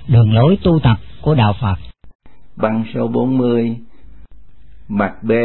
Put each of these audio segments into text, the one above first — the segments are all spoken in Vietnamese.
Đường lối tu tập của Đạo Phật. Băng số 40, mặt B.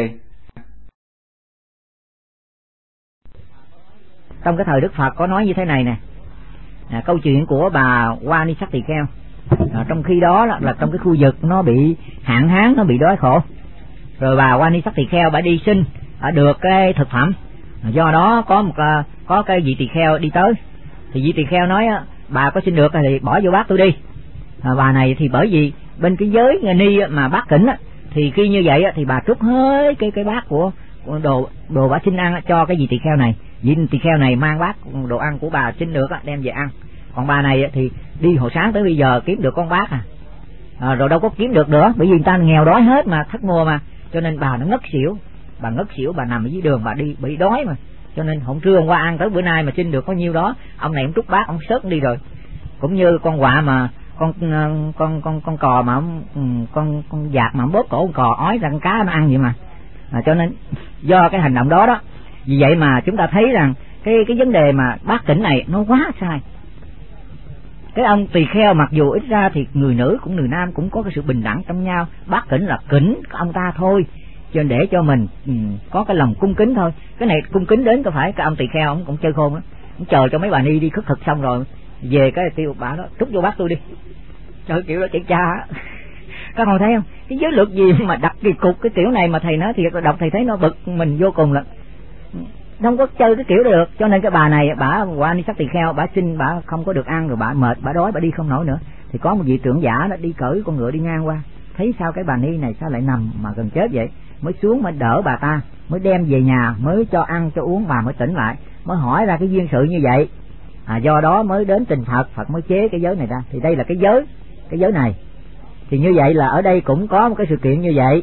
Trong cái thời Đức Phật có nói như thế này nè, câu chuyện của bà Wani Sắc Tỳ Kheo. Trong khi đó là trong cái khu vực nó bị hạn hán, nó bị đói khổ, rồi bà Wani Sắc Tỳ Kheo bà đi xin được cái thực phẩm. Do đó có cái vị tỳ kheo đi tới, thì vị tỳ kheo nói bà có xin được thì bỏ vô bát tôi đi. Bà này thì bởi vì bên cái giới ni mà bát kỉnh thì khi như vậy thì bà trút hết cái bát của đồ bà xin ăn cho cái vị tỳ kheo này. Vị tỳ kheo này mang bát đồ ăn của bà xin được đem về ăn. Còn bà này thì đi hồi sáng tới bây giờ kiếm được con bát rồi đâu có kiếm được nữa, bởi vì người ta nghèo đói hết mà, thất mùa mà, cho nên bà nó ngất xỉu. Bà ngất xỉu, bà nằm ở dưới đường, bà đi bị đói mà, cho nên hôm trưa hôm qua ăn tới bữa nay mà xin được có nhiêu đó. Ông này ông trút bát ông sớt đi rồi. Cũng như con quạ mà con cò mà con dạt mà bóp cổ con cò ói ra con cá nó ăn vậy mà. Cho nên do cái hành động đó vì vậy mà chúng ta thấy rằng cái vấn đề mà bát kỉnh này nó quá sai. Cái ông tỳ kheo mặc dù ít ra thì người nữ cũng người nam cũng có cái sự bình đẳng trong nhau. Bát kỉnh là kỉnh ông ta thôi, cho nên để cho mình có cái lòng cung kính thôi. Cái này cung kính đến có phải cái ông tỳ kheo ông cũng chơi khôn á, ông chờ cho mấy bà ni đi khất thực xong rồi về cái tiêu bà đó trút vô bát tôi đi. Trời, kiểu đó chữ cha các con thấy không, cái giới luật gì mà đặt kỳ cục cái kiểu này mà thầy nói thiệt là đọc thầy thấy nó bực mình vô cùng lắm, không có chơi cái kiểu đó được. Cho nên cái bà này bà qua đi sắc tỳ kheo, bà xin bà không có được ăn, rồi bà mệt, bà đói, bà đi không nổi nữa. Thì có một vị trưởng giả đó đi cởi con ngựa đi ngang qua, thấy sao cái bà ni này sao lại nằm mà gần chết vậy, mới xuống mới đỡ bà ta, mới đem về nhà, mới cho ăn cho uống, bà mới tỉnh lại, mới hỏi ra cái duyên sự như vậy. Do đó mới đến trình Phật, Phật mới chế cái giới này ra. Thì đây là cái giới này. Thì như vậy là ở đây cũng có một cái sự kiện như vậy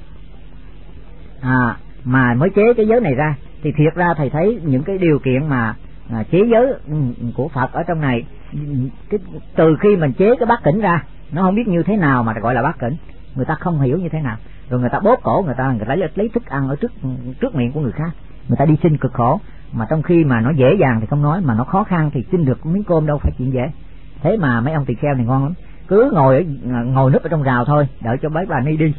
mà mới chế cái giới này ra. Thì thiệt ra thầy thấy những cái điều kiện mà chế giới của Phật ở trong này, từ khi mình chế cái bát kỉnh ra, nó không biết như thế nào mà gọi là bát kỉnh, người ta không hiểu như thế nào, rồi người ta bóp cổ người ta lấy thức ăn ở trước miệng của người khác, người ta đi xin cực khổ. Mà trong khi mà nó dễ dàng thì không nói, mà nó khó khăn thì xin được miếng cơm đâu phải chuyện dễ. Thế mà mấy ông tỳ kheo này ngon lắm, cứ ngồi núp ở trong rào thôi, đợi cho mấy bà ni đi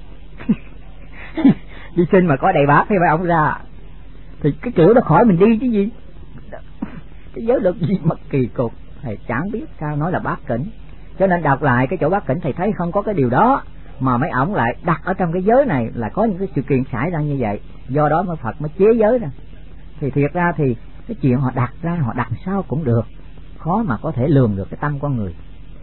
đi xin mà có đầy bát thì mấy ông ra. Thì cái kiểu đó khỏi mình đi chứ gì, cái giới luật gì mà kỳ cục, thầy chẳng biết sao nói là bát kỉnh. Cho nên đọc lại cái chỗ bát kỉnh thầy thấy không có cái điều đó, mà mấy ổng lại đặt ở trong cái giới này là có những cái sự kiện xảy ra như vậy. Do đó mà Phật mới chế giới ra. Thì thiệt ra thì cái chuyện họ đặt ra, họ đặt sao cũng được, khó mà có thể lường được cái tâm con người.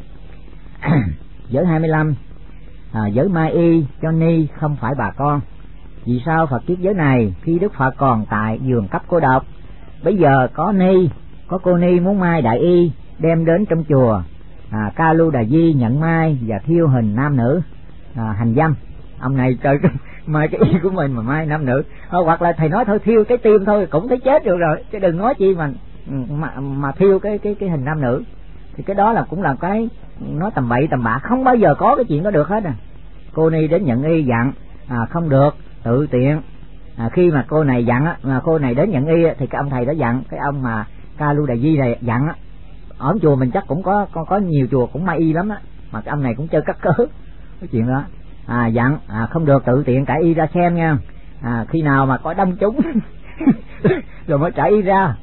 Giới 25, giới Mai Y cho ni không phải bà con. Vì sao Phật kiết giới này khi Đức Phật còn tại giường cấp cô độc? Bây giờ có cô ni muốn mai đại y đem đến trong chùa Ca Lu Đà Di nhận mai và thiêu hình nam nữ hành dâm. Ông này trời mai cái y của mình mà mai nam nữ, hoặc là thầy nói thôi thiêu cái tim thôi cũng thấy chết được rồi, chứ đừng nói chi mà thiêu cái hình nam nữ. Thì cái đó là cũng là cái nói tầm bậy tầm bạ, không bao giờ có cái chuyện đó được hết. Cô ni đến nhận y dặn không được tự tiện. Khi mà cô này dặn cô này đến nhận y thì cái ông thầy đó dặn, cái ông mà Ca Lu Đà Di này dặn ở chùa mình chắc cũng có nhiều chùa cũng mai y lắm á, mà cái ông này cũng chơi cắt cớ cái chuyện đó. Dặn không được tự tiện trải y ra xem nha, khi nào mà có đông chúng rồi mới trải y ra.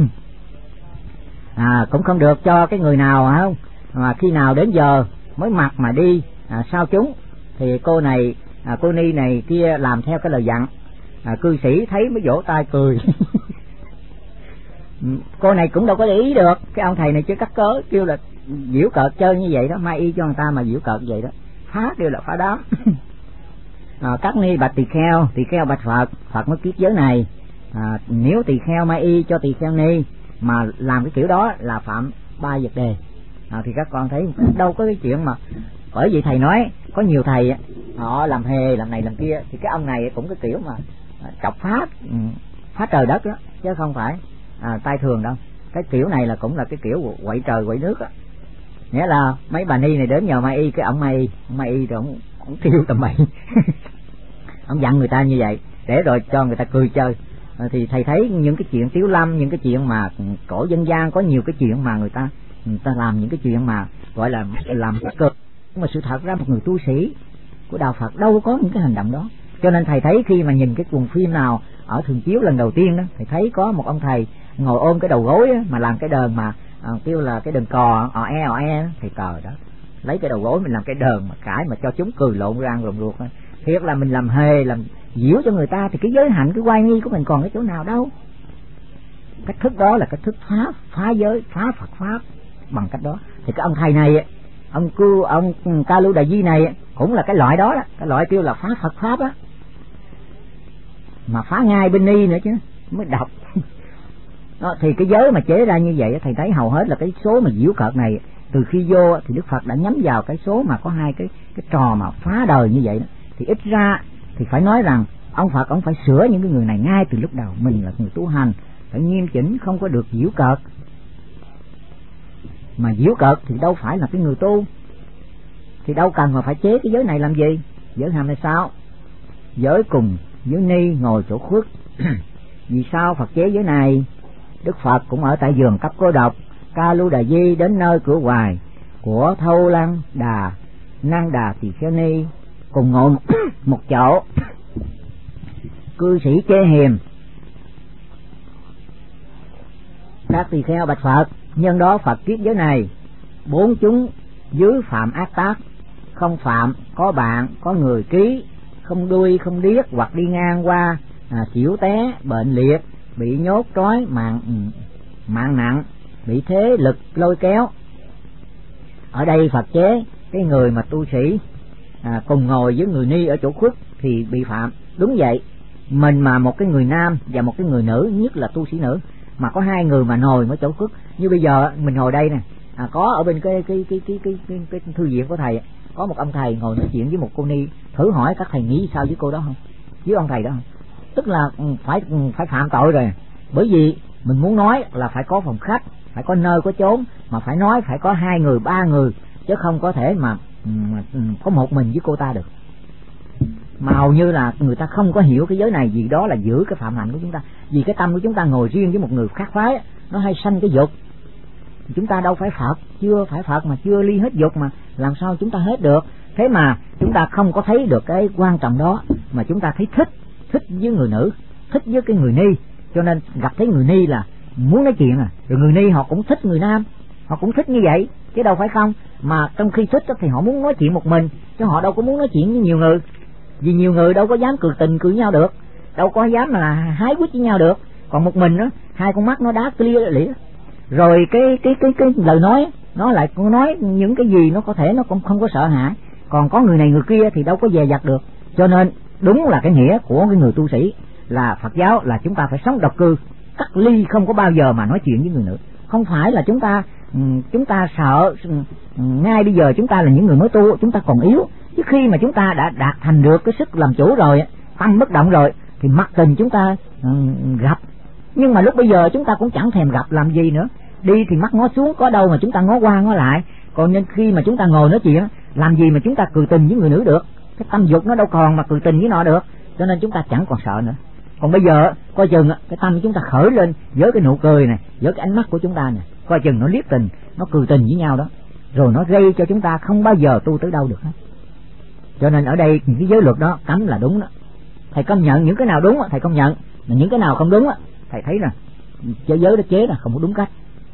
Cũng không được cho cái người nào không, mà khi nào đến giờ mới mặc mà đi sao chúng. Thì cô này cô ni này kia làm theo cái lời dặn, cư sĩ thấy mới vỗ tay cười. Cô này cũng đâu có để ý được, cái ông thầy này chưa cắt cớ kêu là giễu cợt chơi như vậy đó, mai y cho người ta mà giễu cợt vậy đó, phá đều là phá đám. Các ni bạch tỳ kheo bạch Phật, Phật mới kiết giới này. Nếu tỳ kheo mai y cho tỳ kheo ni mà làm cái kiểu đó là phạm 3 vật đề. Thì các con thấy đâu có cái chuyện mà, bởi vì thầy nói có nhiều thầy họ làm hề làm này làm kia, thì cái ông này cũng cái kiểu mà chọc phá trời đất đó, chứ không phải tai thường đâu. Cái kiểu này là cũng là cái kiểu quậy trời quậy nước á, nghĩa là mấy bà ni này đến nhờ mai y, cái ông mai y rồi ông thiêu tầm bậy. Ông dặn người ta như vậy để rồi cho người ta cười chơi. Thì thầy thấy những cái chuyện tiếu lâm, những cái chuyện mà cổ dân gian, có nhiều cái chuyện mà người ta làm những cái chuyện mà gọi là làm cực. mà sự thật ra một người tu sĩ của đạo Phật đâu có những cái hành động đó. Cho nên thầy thấy khi mà nhìn cái cuồng phim nào ở thường chiếu lần đầu tiên đó, thầy thấy có một ông thầy ngồi ôm cái đầu gối đó, mà làm cái đờn mà kêu là cái đờn cò ọ e thầy cờ đó, lấy cái đầu gối mình làm cái đờn mà cãi mà cho chúng cười lộn răng rộn ruột. Thiệt là mình làm hề làm diễu cho người ta, thì cái giới hạnh cái oai nghi của mình còn cái chỗ nào đâu. Cách thức đó là cách thức phá giới, phá Phật pháp bằng cách đó. Thì cái ông thầy này, ông Ca Lu Đà Di này cũng là cái loại đó, cái loại kêu là phá Phật pháp á, mà phá ngay bên ni nữa chứ mới đọc. Đó, thì cái giới mà chế ra như vậy thầy thấy hầu hết là cái số mà diễu cợt này từ khi vô thì Đức Phật đã nhắm vào cái số mà có hai cái trò mà phá đời như vậy đó. Thì ít ra thì phải nói rằng ông Phật ông phải sửa những cái người này ngay từ lúc đầu. Mình là người tu hành phải nghiêm chỉnh, không có được diễu cợt. Mà diễu cợt thì đâu phải là cái người tu, thì đâu cần mà phải chế cái giới này làm gì. Giới hàm là sao? Giới cùng giới ni ngồi chỗ khuất. Vì sao Phật chế giới này? Đức Phật cũng ở tại giường cấp cô độc Ca Lu Đà Di đến nơi cửa hoài của Thâu Lăng Đà Năng Đà Tỳ Kheo Ni cùng ngồi một chỗ. Cư sĩ chê hiềm các tỳ kheo bạch Phật, nhân đó Phật kiết giới này, bốn chúng dưới phạm ác tác, không phạm, có bạn, có người ký, không đuôi, không điếc, hoặc đi ngang qua, xỉu té, bệnh liệt, bị nhốt trói, mạng nặng, bị thế lực lôi kéo. Ở đây Phật chế cái người mà tu sĩ cùng ngồi với người ni ở chỗ khuất thì bị phạm. Đúng vậy, mình mà một cái người nam và một cái người nữ, nhất là tu sĩ nữ, mà có hai người mà ngồi ở chỗ khuất, như bây giờ mình ngồi đây nè, có ở bên cái thư viện của thầy, có một ông thầy ngồi nói chuyện với một cô ni, thử hỏi các thầy nghĩ sao với cô đó không, với ông thầy đó không? Tức là phải phạm tội rồi. Bởi vì mình muốn nói là phải có phòng khách, phải có nơi có chốn, mà phải nói phải có hai người, ba người, chứ không có thể mà có một mình với cô ta được. Mà hầu như là người ta không có hiểu cái giới này, vì đó là giữ cái phạm hạnh của chúng ta. Vì cái tâm của chúng ta ngồi riêng với một người khác phái, nó hay sanh cái dục. Chúng ta đâu phải Phật, chưa phải Phật mà chưa ly hết dục, mà làm sao chúng ta hết được. Thế mà chúng ta không có thấy được cái quan trọng đó, mà chúng ta thấy thích với người nữ, thích với cái người ni, cho nên gặp thấy người ni là muốn nói chuyện rồi người ni họ cũng thích người nam, họ cũng thích như vậy chứ đâu phải không. Mà trong khi thích thì họ muốn nói chuyện một mình, chứ họ đâu có muốn nói chuyện với nhiều người, vì nhiều người đâu có dám cười tình cười nhau được, đâu có dám là hái quýt với nhau được. Còn một mình đó, hai con mắt nó đá clear lịa, rồi cái lời nói nó lại nói những cái gì nó có thể nó cũng không có sợ hãi. Còn có người này người kia thì đâu có dè dặt được. Cho nên đúng là cái nghĩa của cái người tu sĩ là Phật giáo là chúng ta phải sống độc cư, cắt ly, không có bao giờ mà nói chuyện với người nữ. Không phải là chúng ta sợ ngay bây giờ chúng ta là những người mới tu, chúng ta còn yếu, chứ khi mà chúng ta đã đạt thành được cái sức làm chủ rồi, tâm bất động rồi, thì mặc tình chúng ta gặp. Nhưng mà lúc bây giờ chúng ta cũng chẳng thèm gặp làm gì nữa, đi thì mắt ngó xuống, có đâu mà chúng ta ngó qua ngó lại. Còn nên khi mà chúng ta ngồi nói chuyện, làm gì mà chúng ta cười tình với người nữ được, cái tâm dục nó đâu còn mà cười tình với nó được, cho nên chúng ta chẳng còn sợ nữa. Còn bây giờ coi chừng cái tâm của chúng ta khởi lên với cái nụ cười này, với cái ánh mắt của chúng ta này, coi chừng nó liếc tình, nó cười tình với nhau đó, rồi nó gây cho chúng ta không bao giờ tu tới đâu được hết. Cho nên ở đây những cái giới luật đó cấm là đúng đó. Thầy công nhận những cái nào đúng thầy công nhận, mà những cái nào không đúng thầy thấy là giới đó chế là không có đúng cách.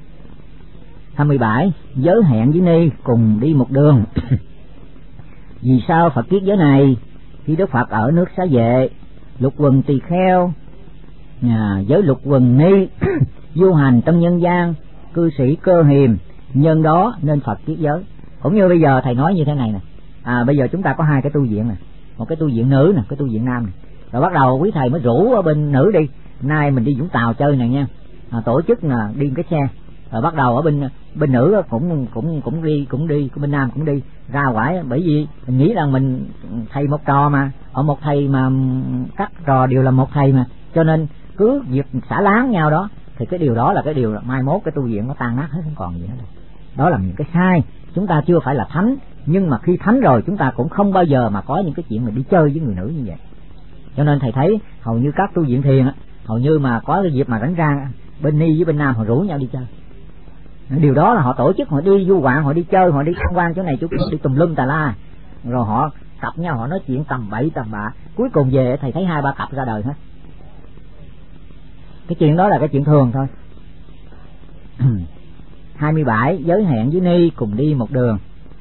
27. Giới hẹn với ni cùng đi một đường. Vì sao Phật kiết giới này? Khi Đức Phật ở nước Xá Vệ, lục quần tỳ kheo, giới lục quần ni du hành trong nhân gian, cư sĩ cơ hiềm, nhân đó nên Phật kiết giới. Cũng như bây giờ thầy nói như thế này nè, bây giờ chúng ta có hai cái tu viện nè, một cái tu viện nữ nè, cái tu viện nam nè. Rồi bắt đầu quý thầy mới rủ ở bên nữ đi, nay mình đi Vũng Tàu chơi này nha, tổ chức là đi cái xe. Rồi bắt đầu ở bên nữ cũng đi, bên nam cũng đi ra quải, bởi vì mình nghĩ rằng mình thầy một trò mà, ở một thầy mà các trò đều là một thầy mà, cho nên cứ việc xả láng nhau đó, thì cái điều đó là cái điều mai mốt cái tu viện nó tan nát hết, không còn gì hết. Đó là những cái sai. Chúng ta chưa phải là thánh, nhưng mà khi thánh rồi chúng ta cũng không bao giờ mà có những cái chuyện mà đi chơi với người nữ như vậy. Cho nên thầy thấy hầu như các tu viện thiền hầu như mà có cái dịp mà rảnh rang, bên ni với bên nam họ rủ nhau đi chơi. Điều đó là họ tổ chức, họ đi du ngoạn, họ đi chơi, họ đi tham quan chỗ này chỗ kia, đi tùm lum tà la, rồi họ cặp nhau, họ nói chuyện tầm bậy tầm bạ, cuối cùng về thầy thấy 2-3 cặp ra đời hết. Cái chuyện đó là cái chuyện thường thôi. 27. Giới hẹn với ni cùng đi một đường.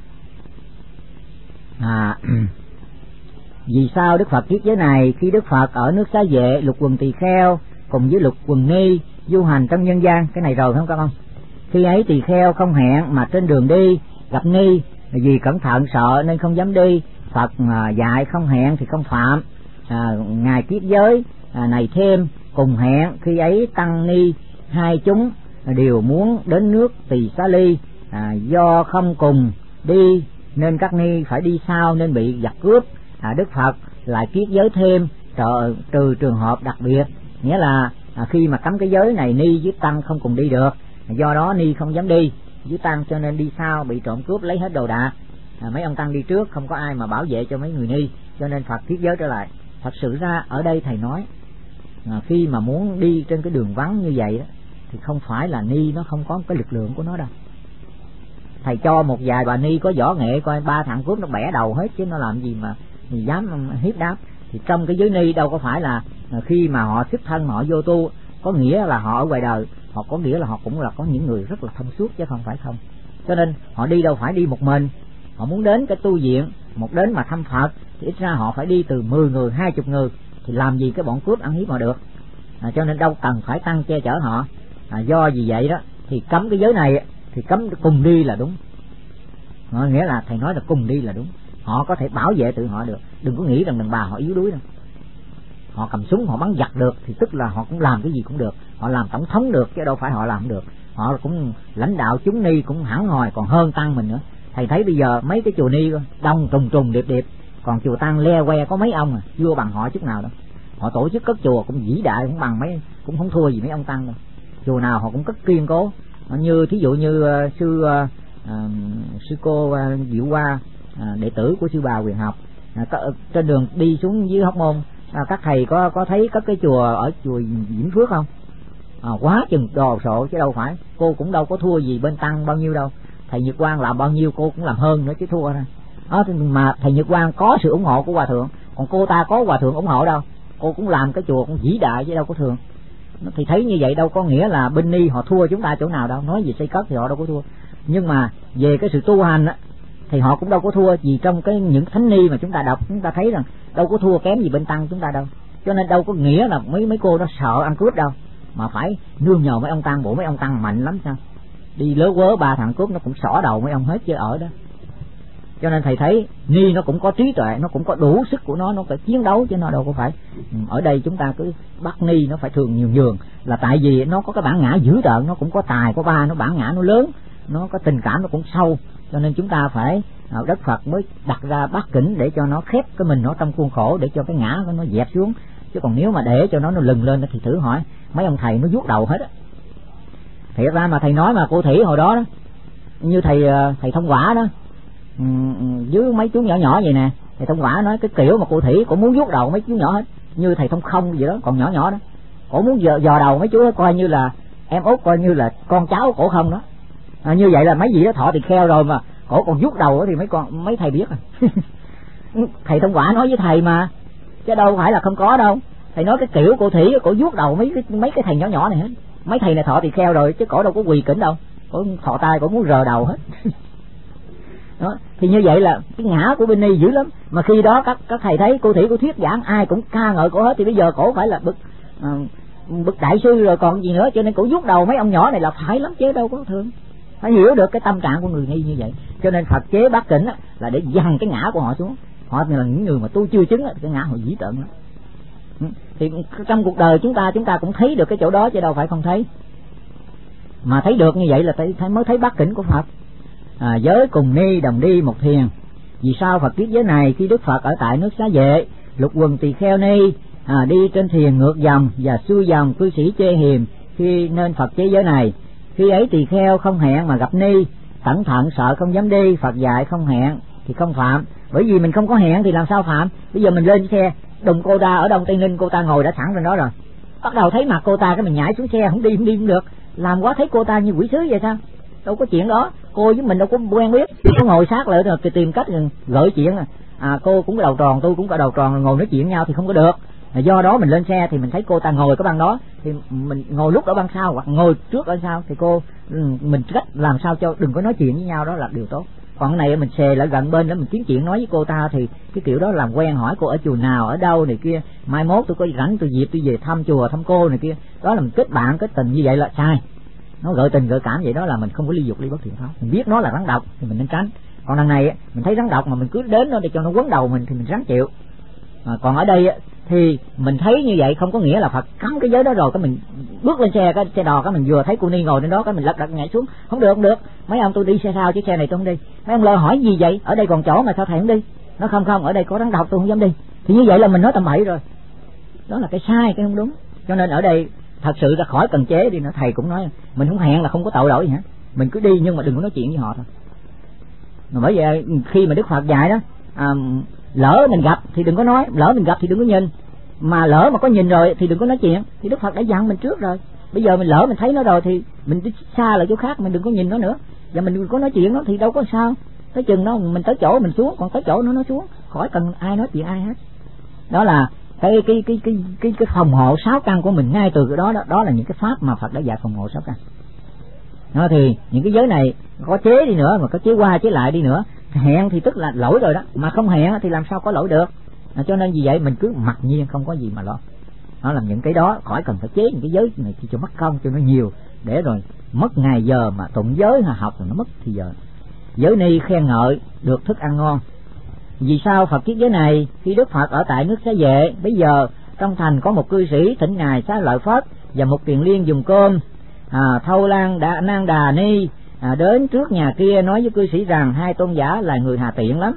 Vì sao Đức Phật triết giới này? Khi Đức Phật ở nước Xá Vệ, Lục Quần Tỳ Kheo cùng với Lục Quần Ni du hành trong nhân gian, cái này rồi phải không các ông? Khi ấy tỳ kheo không hẹn mà trên đường đi gặp ni, vì cẩn thận sợ nên không dám đi. Phật dạy không hẹn thì không phạm. Ngài triết giới này thêm cùng hẹn, khi ấy tăng ni hai chúng đều muốn đến nước Tỳ Xá Ly, do không cùng đi nên các ni phải đi sau nên bị giặc cướp. Đức Phật lại triết giới thêm trừ trường hợp đặc biệt, nghĩa là khi mà cấm cái giới này ni với tăng không cùng đi được, do đó ni không dám đi với tăng cho nên đi sau bị trộm cướp lấy hết đồ đạc. Mấy ông tăng đi trước không có ai mà bảo vệ cho mấy người ni, cho nên Phật triết giới trở lại. Thật sự ra ở đây thầy nói khi mà muốn đi trên cái đường vắng như vậy đó, thì không phải là ni nó không có cái lực lượng của nó đâu. Thầy cho một vài bà ni có võ nghệ, coi 3 thằng cướp nó bẻ đầu hết chứ nó làm gì mà dám hiếp đáp. Thì trong cái giới ni đâu có phải là khi mà họ xuất thân họ vô tu có nghĩa là họ ở ngoài đời, họ có nghĩa là họ cũng là có những người rất là thông suốt chứ không phải không. Cho nên họ đi đâu phải đi một mình, họ muốn đến cái tu viện, một đến mà thăm Phật thì ít ra họ phải đi từ 10 người, 20 người, thì làm gì cái bọn cướp ăn hiếp họ được. Cho nên đâu cần phải tăng che chở họ. Do vì vậy đó thì cấm cái giới này thì cấm cùng đi là đúng. Nghĩa là thầy nói là cùng đi là đúng. Họ có thể bảo vệ tự họ được, đừng có nghĩ rằng đàn bà họ yếu đuối đâu. Họ cầm súng họ bắn giặc được thì tức là họ cũng làm cái gì cũng được, họ làm tổng thống được chứ đâu phải họ làm không được. Họ cũng lãnh đạo chúng ni cũng hẳn hòi còn hơn tăng mình nữa. Thầy thấy bây giờ mấy cái chùa ni đông trùng trùng điệp điệp, còn chùa tăng le que có mấy ông chưa bằng họ chút nào đâu. Họ tổ chức cất chùa cũng vĩ đại, cũng bằng mấy, cũng không thua gì mấy ông tăng đâu. Chùa nào họ cũng cất kiên cố. Như thí dụ như sư cô Diệu Hoa, đệ tử của sư bà Quyền Học, trên đường đi xuống dưới Hóc Môn, các thầy có thấy các cái chùa ở chùa Vĩnh Phước không? Quá chừng đồ sộ chứ đâu phải. Cô cũng đâu có thua gì bên tăng bao nhiêu đâu. Thầy Nhật Quang làm bao nhiêu cô cũng làm hơn nữa chứ thua thôi. Mà thầy Nhật Quang có sự ủng hộ của hòa thượng, còn cô ta có hòa thượng ủng hộ đâu. Cô cũng làm cái chùa cũng vĩ đại chứ đâu có thường. Thì thấy như vậy đâu có nghĩa là bên ni họ thua chúng ta chỗ nào đâu. Nói về xây cất thì họ đâu có thua, nhưng mà về cái sự tu hành á thì họ cũng đâu có thua gì. Trong những thánh ni mà chúng ta đọc, chúng ta thấy rằng đâu có thua kém gì bên tăng chúng ta đâu. Cho nên đâu có nghĩa là mấy cô nó sợ ăn cướp đâu, mà phải nương nhờ mấy ông tăng. Bộ mấy ông tăng mạnh lắm sao, đi lớ quớ 3 thằng cướp nó cũng xỏ đầu mấy ông hết chứ ở đó. Cho nên thầy thấy ni nó cũng có trí tuệ, nó cũng có đủ sức của nó phải chiến đấu chứ nó đâu có phải. Ở đây chúng ta cứ bắt ni nó phải thường nhiều nhường, là tại vì nó có cái bản ngã dữ tợn, nó cũng có tài có ba, nó bản ngã nó lớn, nó có tình cảm nó cũng sâu. Cho nên chúng ta phải Đức Phật mới đặt ra bát kỉnh để cho nó khép cái mình nó trong khuôn khổ, để cho cái ngã nó dẹp xuống. Chứ còn nếu mà để cho nó lừng lên thì thử hỏi mấy ông thầy nó vuốt đầu hết á. Thiệt ra mà thầy nói mà cô Thủy hồi đó, như thầy Thông Quả đó, với mấy chú nhỏ nhỏ vậy nè, thầy Thông Quả nói cái kiểu mà cô Thủy cũng muốn vuốt đầu mấy chú nhỏ hết, như thầy Thông Không vậy đó, còn nhỏ nhỏ đó, cổ muốn dò đầu mấy chú đó, coi như là em út, coi như là con cháu cổ không đó. Như vậy là mấy vị đó thọ tỳ kheo rồi mà cổ còn vuốt đầu thì mấy thầy biết rồi. Thầy Thông Quả nói với thầy mà, chứ đâu phải là không có đâu. Thầy nói cái kiểu cô Thủy cổ vuốt đầu mấy cái thầy nhỏ nhỏ này hết. Mấy thầy này thọ tỳ kheo rồi chứ cổ đâu có quỳ kính đâu, cổ thọ tay cổ muốn rờ đầu hết. Đó, thì như vậy là cái ngã của bên ni dữ lắm. Mà khi đó các thầy thấy cô Thủy cô thuyết giảng ai cũng ca ngợi cổ hết, thì bây giờ cổ phải là bậc đại sư rồi còn gì nữa. Cho nên cổ vuốt đầu mấy ông nhỏ này là phải lắm chứ đâu có thường. Phải hiểu được cái tâm trạng của người ni như vậy. Cho nên Phật chế bát kỉnh là để dằn cái ngã của họ xuống. Họ là những người mà tu chưa chứng, cái ngã họ dữ tợn lắm. Thì trong cuộc đời chúng ta cũng thấy được cái chỗ đó chứ đâu phải không thấy. Mà thấy được như vậy là mới thấy bát kỉnh của Phật. Giới cùng ni đồng đi một thuyền. Vì sao Phật triết giới này? Khi Đức Phật ở tại nước Xá Vệ, Lục Quần Tỳ Kheo ni đi trên thuyền ngược dòng và xuôi dòng, cư sĩ chê hiềm, khi nên Phật chế giới này. Khi ấy tỳ kheo không hẹn mà gặp ni, cẩn thận sợ không dám đi. Phật dạy không hẹn thì không phạm. Bởi vì mình không có hẹn thì làm sao phạm? Bây giờ mình lên xe đùng cô ta ở Đông Tây Ninh, cô ta ngồi đã sẵn trên đó rồi, bắt đầu thấy mặt cô ta cái mình nhảy xuống xe, không đi cũng được. Làm quá thấy cô ta như quỷ sứ vậy sao? đâu có chuyện đó, cô với mình đâu có quen biết, có ngồi sát lại rồi tìm cách gợi chuyện. Cô cũng có đầu tròn, tôi cũng có đầu tròn, ngồi nói chuyện nhau thì không có được. Do đó mình lên xe thì mình thấy cô ta ngồi cái băng đó thì mình ngồi lúc ở băng sau hoặc ngồi trước ở sau, thì mình cách làm sao cho đừng có nói chuyện với nhau, đó là điều tốt. Còn cái này mình xề lại gần bên đó mình kiếm chuyện nói với cô ta thì cái kiểu đó làm quen, hỏi cô ở chùa nào, ở đâu này kia, mai mốt tôi có rảnh tôi dịp tôi về thăm chùa thăm cô này kia, đó là mình kết bạn kết tình, như vậy là sai. Nó gợi tình gợi cảm vậy đó là mình không có ly dục ly bất thiện pháp. Mình biết nó là rắn độc thì mình nên tránh. Còn đằng này mình thấy rắn độc mà mình cứ đến nó để cho nó quấn đầu mình thì mình ráng chịu. Còn ở đây thì mình thấy như vậy không có nghĩa là Phật cấm cái giới đó rồi cái mình bước lên xe, cái xe đò cái mình vừa thấy cô Ni ngồi trên đó cái mình lật đật nhảy xuống. Không được, không được, mấy ông tôi đi xe sau chứ xe này tôi không đi. Mấy ông lơ hỏi gì vậy, ở đây còn chỗ mà sao thầy không đi? Nó không, ở đây có rắn độc tôi không dám đi. Thì như vậy là mình nói tầm bậy rồi, đó là cái sai, cái không đúng. Cho nên ở đây thật sự ra khỏi cần chế đi nữa. Thầy cũng nói mình không hẹn là không có tội lỗi gì hả, mình cứ đi nhưng mà đừng có nói chuyện với họ thôi. Mà bởi vậy khi mà Đức Phật dạy đó, lỡ mình gặp thì đừng có nói, lỡ mình gặp thì đừng có nhìn, mà lỡ mà có nhìn rồi thì đừng có nói chuyện. Thì Đức Phật đã dặn mình trước rồi. Bây giờ mình lỡ mình thấy nó rồi thì mình đi xa lại chỗ khác, mình đừng có nhìn nó nữa, và mình đừng có nói chuyện nó thì đâu có sao. Tới chừng nó mình tới chỗ mình xuống, còn tới chỗ nó xuống, khỏi cần ai nói chuyện ai hết. Đó là cái phòng hộ 6 căn của mình. Ngay từ cái đó là những cái pháp mà Phật đã dạy phòng hộ 6 căn. Nó thì những cái giới này có chế đi nữa, mà có chế qua chế lại đi nữa, hẹn thì tức là lỗi rồi đó, mà không hẹn thì làm sao có lỗi được. Cho nên vì vậy mình cứ mặc nhiên không có gì mà lo. Nó làm những cái đó khỏi cần phải chế những cái giới này cho mất công cho nó nhiều, để rồi mất ngày giờ mà tụng giới học rồi nó mất thì giờ. Giới ni khen ngợi được thức ăn ngon. Vì sao Phật kiết giới này? Khi Đức Phật ở tại nước Xá Vệ, bây giờ trong thành có một cư sĩ thỉnh ngài Xá Lợi Phất và một tiền liên dùng cơm. Thâu Lan Nang Đà Ni đến trước nhà kia nói với cư sĩ rằng hai tôn giả là người hà tiện lắm.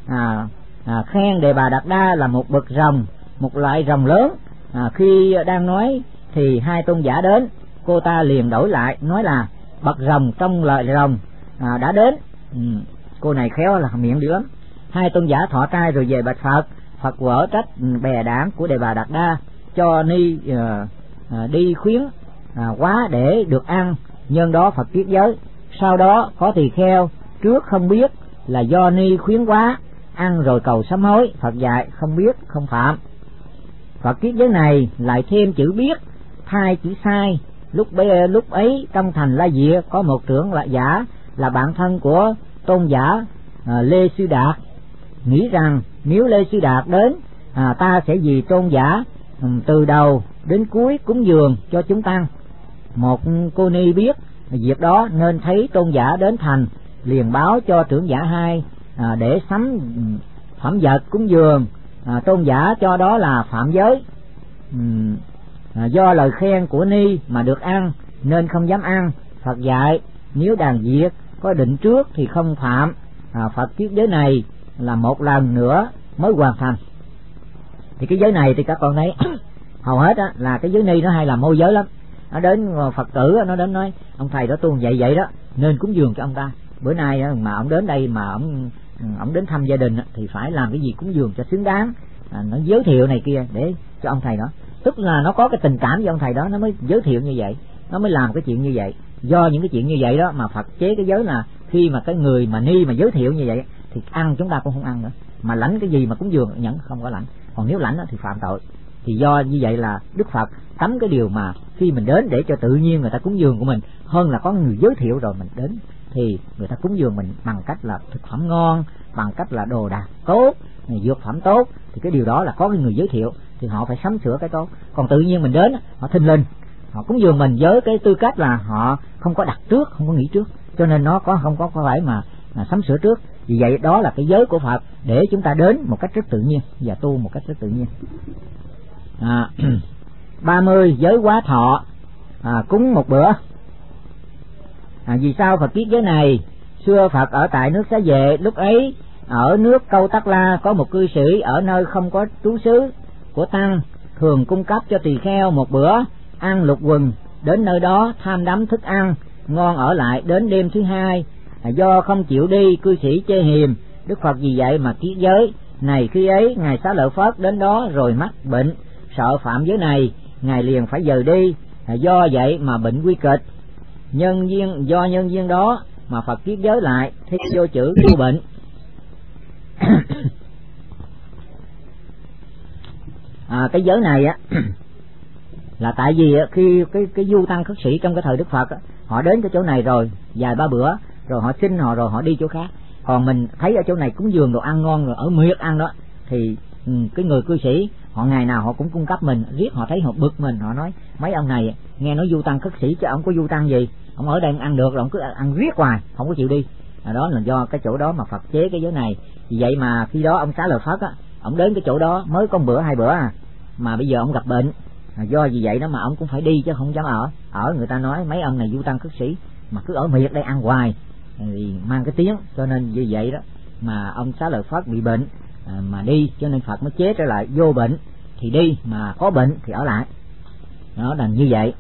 Khen Đề Bà Đạt Đa là một bậc rồng, một loại rồng lớn. Khi đang nói thì hai tôn giả đến, cô ta liền đổi lại nói là bậc rồng trong lời rồng đã đến. Cô này khéo là miệng dữ lắm. Hai tôn giả thọ trai rồi về bạch Phật. Phật quở trách bè đảng của Đề Bà Đạt Đa cho ni đi khuyến quá để được ăn, nhân đó Phật kiết giới. Sau đó có tỳ kheo trước không biết là do ni khuyến quá, ăn rồi cầu sám hối. Phật dạy không biết không phạm. Phật kiết giới này lại thêm chữ biết thay chữ sai. Lúc ấy trong thành La Diệ có một trưởng giả là bạn thân của tôn giả Lê Sư Đạt, nghĩ rằng nếu Lê Sư Đạt đến ta sẽ vì tôn giả từ đầu đến cuối cúng dường cho chúng tăng. Một cô ni biết việc đó nên thấy tôn giả đến thành liền báo cho trưởng giả hai để sắm phẩm vật cúng dường. Tôn giả cho đó là phạm giới. Do lời khen của ni mà được ăn nên không dám ăn. Phật dạy nếu đàn diệt có định trước thì không phạm. Phật kiết giới này là một lần nữa mới hoàn thành. Thì cái giới này thì các con thấy hầu hết là cái giới ni nó hay làm môi giới lắm. Nó đến Phật tử nó đến nói ông thầy đó tu vậy đó nên cúng dường cho ông ta. Bữa nay mà ông đến đây mà ông đến thăm gia đình thì phải làm cái gì cúng dường cho xứng đáng. Nó giới thiệu này kia để cho ông thầy đó, tức là nó có cái tình cảm với ông thầy đó nó mới giới thiệu như vậy, nó mới làm cái chuyện như vậy. Do những cái chuyện như vậy đó mà Phật chế cái giới là khi mà cái người mà ni mà giới thiệu như vậy thì ăn chúng ta cũng không ăn nữa, mà lãnh cái gì mà cúng dường nhẫn không có lãnh. Còn nếu lãnh thì phạm tội. Thì do như vậy là Đức Phật cấm cái điều mà khi mình đến để cho tự nhiên người ta cúng dường của mình, hơn là có người giới thiệu rồi mình đến thì người ta cúng dường mình bằng cách là thực phẩm ngon, bằng cách là đồ đạc tốt, dược phẩm tốt, thì cái điều đó là có cái người giới thiệu thì họ phải sắm sửa cái tốt. Còn tự nhiên mình đến họ thinh linh họ cúng dường mình với cái tư cách là họ không có đặt trước, không có nghĩ trước, cho nên nó không có phải mà sắm sửa trước. Vì vậy đó là cái giới của Phật để chúng ta đến một cách rất tự nhiên và tu một cách rất tự nhiên. 30 giới quá thọ, cúng một bữa. Vì sao Phật kiết giới này? Xưa Phật ở tại nước Xá Vệ, lúc ấy ở nước Câu Tắc La có một cư sĩ ở nơi không có trú xứ của tăng, thường cung cấp cho tỳ kheo một bữa ăn lục quần. Đến nơi đó tham đắm thức ăn ngon ở lại đến đêm thứ hai. Do không chịu đi, cư sĩ chê hiềm. Đức Phật vì vậy mà kiết giới này. Khi ấy ngài Xá Lợi Phất đến đó rồi mắc bệnh, sợ phạm giới này, ngài liền phải dời đi. Do vậy mà bệnh nguy kịch. Do nhân duyên đó mà Phật kiết giới lại, thế vô chữ vô bệnh. Cái giới này á là tại vì khi cái du tăng khất sĩ trong cái thời Đức Phật á, họ đến cái chỗ này rồi vài ba bữa rồi họ xin họ rồi họ đi chỗ khác. Còn mình thấy ở chỗ này cúng dường đồ ăn ngon rồi ở miệt ăn đó, thì cái người cư sĩ họ ngày nào họ cũng cung cấp mình, riết họ thấy họ bực mình, họ nói mấy ông này nghe nói du tăng khất sĩ chứ ông có du tăng gì, ông ở đây ông ăn được rồi ông cứ ăn riết hoài không có chịu đi. Đó là do cái chỗ đó mà Phật chế cái giới này. Vì vậy mà khi đó ông Xá Lợi Phất á, ông đến cái chỗ đó mới có 1 bữa 2 bữa mà bây giờ ông gặp bệnh, do vì vậy đó mà ông cũng phải đi chứ không dám ở người ta nói mấy ông này du tăng khất sĩ mà cứ ở miệt đây ăn hoài thì mang cái tiếng, cho nên vì vậy đó mà ông Xá Lợi Phất bị bệnh mà đi, cho nên Phật mới chế trở lại vô bệnh thì đi, mà có bệnh thì ở lại. Đó là như vậy.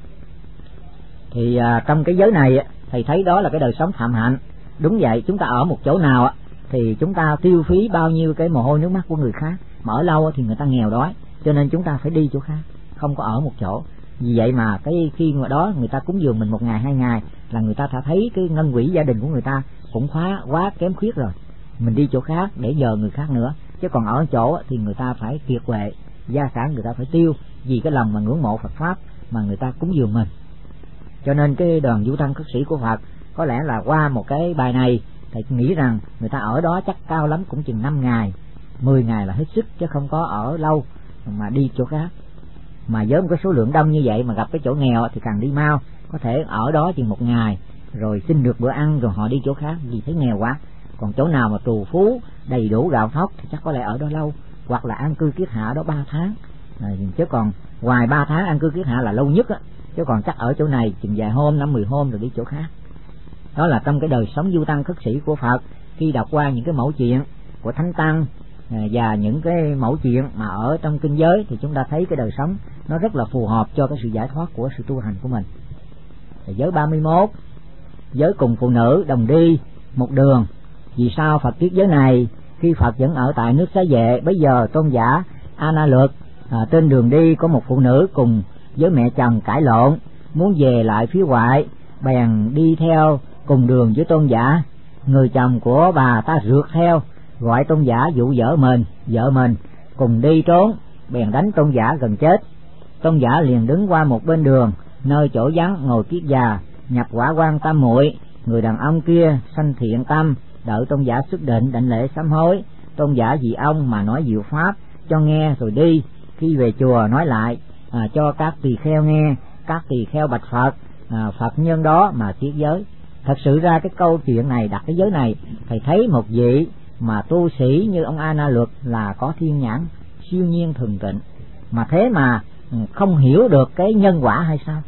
Thì trong cái giới này thầy thấy đó là cái đời sống phạm hạnh. Đúng vậy, chúng ta ở một chỗ nào thì chúng ta tiêu phí bao nhiêu cái mồ hôi nước mắt của người khác, mà ở lâu thì người ta nghèo đói, cho nên chúng ta phải đi chỗ khác, không có ở một chỗ. Vì vậy mà cái khi mà đó người ta cúng dường mình 1 ngày 2 ngày là người ta đã thấy cái ngân quỹ gia đình của người ta cũng quá kém khuyết rồi, mình đi chỗ khác để nhờ người khác nữa. Chứ còn ở chỗ thì người ta phải kiệt quệ, gia sản người ta phải tiêu vì cái lòng mà ngưỡng mộ Phật pháp mà người ta cúng dường mình. Cho nên cái đoàn du tăng khất sĩ của Phật có lẽ là qua một cái bài này thầy nghĩ rằng người ta ở đó chắc cao lắm cũng chừng 5 ngày 10 ngày là hết sức, chứ không có ở lâu mà đi chỗ khác. Mà với một cái số lượng đông như vậy mà gặp cái chỗ nghèo thì càng đi mau, có thể ở đó chừng 1 ngày rồi xin được bữa ăn rồi họ đi chỗ khác vì thấy nghèo quá. Còn chỗ nào mà trù phú đầy đủ gạo thóc thì chắc có lẽ ở đó lâu, hoặc là an cư kiết hạ đó 3 tháng. Chứ còn ngoài 3 tháng an cư kiết hạ là lâu nhất chứ còn chắc ở chỗ này chừng vài hôm 5-10 hôm rồi đi chỗ khác. Đó là trong cái đời sống du tăng khất sĩ của Phật. Khi đọc qua những cái mẫu chuyện của Thánh Tăng và những cái mẫu chuyện mà ở trong kinh giới thì chúng ta thấy cái đời sống nó rất là phù hợp cho cái sự giải thoát của sự tu hành của mình. Giới 31, giới cùng phụ nữ đồng đi một đường. Vì sao Phật viết giới này? Khi Phật vẫn ở tại nước Xá Vệ, bây giờ tôn giả A Na Luật trên đường đi có một phụ nữ cùng với mẹ chồng cãi lộn, muốn về lại phía ngoại, bèn đi theo cùng đường với tôn giả. Người chồng của bà ta rượt theo, gọi tôn giả dụ vợ mình cùng đi trốn, bèn đánh tôn giả gần chết. Tôn giả liền đứng qua một bên đường, nơi chỗ vắng ngồi kiết già, nhập quả quan tam muội. Người đàn ông kia sanh thiện tâm, đợi tôn giả xuất định đảnh lễ sám hối. Tôn giả vì ông mà nói diệu pháp cho nghe rồi đi. Khi về chùa nói lại cho các tỳ kheo nghe. Các tỳ kheo bạch Phật, Phật nhân đó mà kiết giới. Thật sự ra cái câu chuyện này đặt cái giới này, thầy thấy một vị mà tu sĩ như ông A Na Luật là có thiên nhãn siêu nhiên thường tịnh, mà thế mà không hiểu được cái nhân quả hay sao?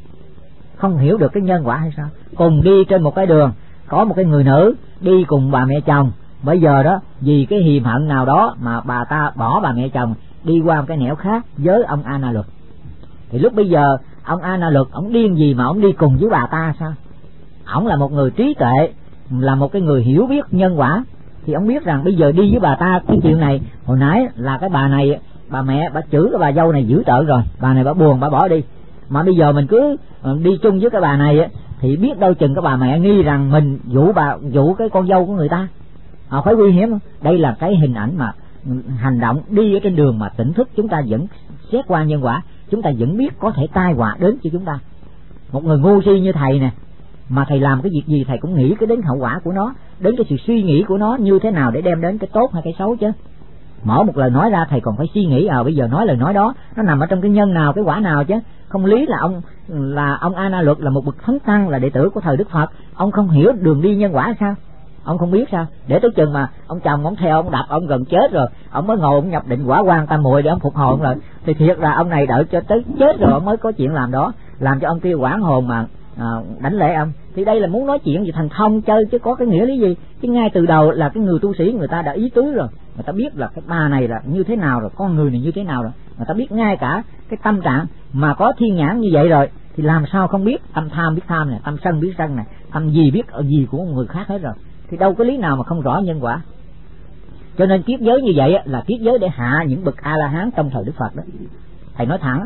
Không hiểu được cái nhân quả hay sao? Cùng đi trên một cái đường, có một cái người nữ đi cùng bà mẹ chồng. Bây giờ đó vì cái hiềm hận nào đó mà bà ta bỏ bà mẹ chồng đi qua một cái nẻo khác với ông A Na Luật. Thì lúc bây giờ ông A Na Luật ông điên gì mà ông đi cùng với bà ta sao? Ông là một người trí tuệ, là một cái người hiểu biết nhân quả, thì ông biết rằng bây giờ đi với bà ta cái chuyện này, hồi nãy là cái bà này, bà mẹ bà chửi cái bà dâu này dữ tợn rồi, bà này bà buồn bà bỏ đi, mà bây giờ mình cứ đi chung với cái bà này thì biết đâu chừng cái bà mẹ nghi rằng mình dụ cái con dâu của người ta, phải nguy hiểm. Đây là cái hình ảnh mà hành động đi ở trên đường mà tỉnh thức, chúng ta vẫn xét qua nhân quả, chúng ta vẫn biết có thể tai họa đến cho chúng ta. Một người ngu si như thầy nè, mà thầy làm cái việc gì thầy cũng nghĩ cái đến hậu quả của nó, đến cái sự suy nghĩ của nó như thế nào để đem đến cái tốt hay cái xấu chứ. Mỗi một lời nói ra thầy còn phải suy nghĩ bây giờ nói lời nói đó nó nằm ở trong cái nhân nào, cái quả nào chứ. Không lý là ông A Na Luật là một bậc thánh tăng, là đệ tử của thời Đức Phật, ông không hiểu đường đi nhân quả sao? Ông không biết sao? Để tới chừng mà ông chồng ông theo ông đập ông gần chết rồi, ông mới ngồi ông nhập định quả quan tam muội để ông phục hồn rồi, thì thiệt là ông này đợi cho tới chết rồi ông mới có chuyện làm đó, làm cho ông kia hoảng hồn mà đánh lễ ông. Thì đây là muốn nói chuyện gì thành thông chơi chứ có cái nghĩa lý gì? Chứ ngay từ đầu là cái người tu sĩ người ta đã ý tứ rồi, người ta biết là cái bà này là như thế nào rồi, con người này như thế nào rồi, người ta biết ngay cả cái tâm trạng. Mà có thiên nhãn như vậy rồi thì làm sao không biết tâm tham biết tham này, tâm sân biết sân này, tâm gì biết ở gì của người khác hết rồi, thì đâu có lý nào mà không rõ nhân quả. Cho nên kiết giới như vậy là kiết giới để hạ những bậc A La Hán trong thời Đức Phật đó. Thầy nói thẳng,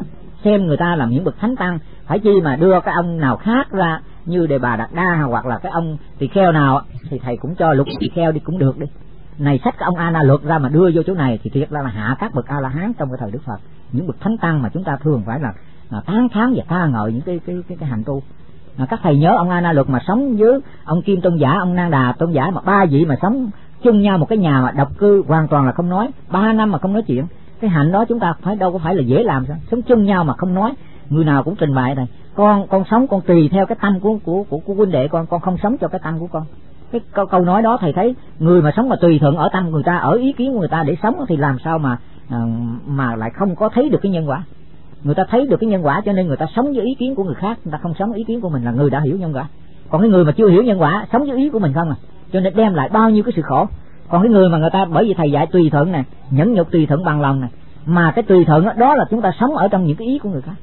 xem người ta làm những bậc thánh tăng, phải chi mà đưa cái ông nào khác ra như Đề Bà Đạt Đa hoặc là cái ông tỳ kheo nào thì thầy cũng cho Lục Tỳ Kheo đi cũng được đi. Này xách cái ông A Na Luật ra mà đưa vô chỗ này thì thiệt là hạ các bậc A La Hán trong cái thời Đức Phật, những bậc thánh tăng mà chúng ta thường phải là tán thán và ca ngợi những cái hành tu. Các thầy nhớ ông A Na Luật mà sống với ông Kim Tôn Giả, ông Nang Đà Tôn Giả mà ba vị mà sống chung nhau một cái nhà mà độc cư hoàn toàn là không nói, 3 năm mà không nói chuyện. Cái hạnh đó chúng ta phải đâu có phải là dễ làm sao, sống chung nhau mà không nói. Người nào cũng trình bày này, con sống con tùy theo cái tâm của huynh đệ con không sống cho cái tâm của con. Cái câu nói đó thầy thấy người mà sống mà tùy thuận ở tâm người ta, ở ý kiến của người ta để sống thì làm sao mà lại không có thấy được cái nhân quả. Người ta thấy được cái nhân quả cho nên người ta sống với ý kiến của người khác, người ta không sống ý kiến của mình là người đã hiểu nhân quả. Còn cái người mà chưa hiểu nhân quả sống với ý của mình không cho nên đem lại bao nhiêu cái sự khổ. Còn cái người mà người ta, bởi vì thầy dạy tùy thuận này, nhẫn nhục tùy thuận bằng lòng này, mà cái tùy thuận đó là chúng ta sống ở trong những cái ý của người khác.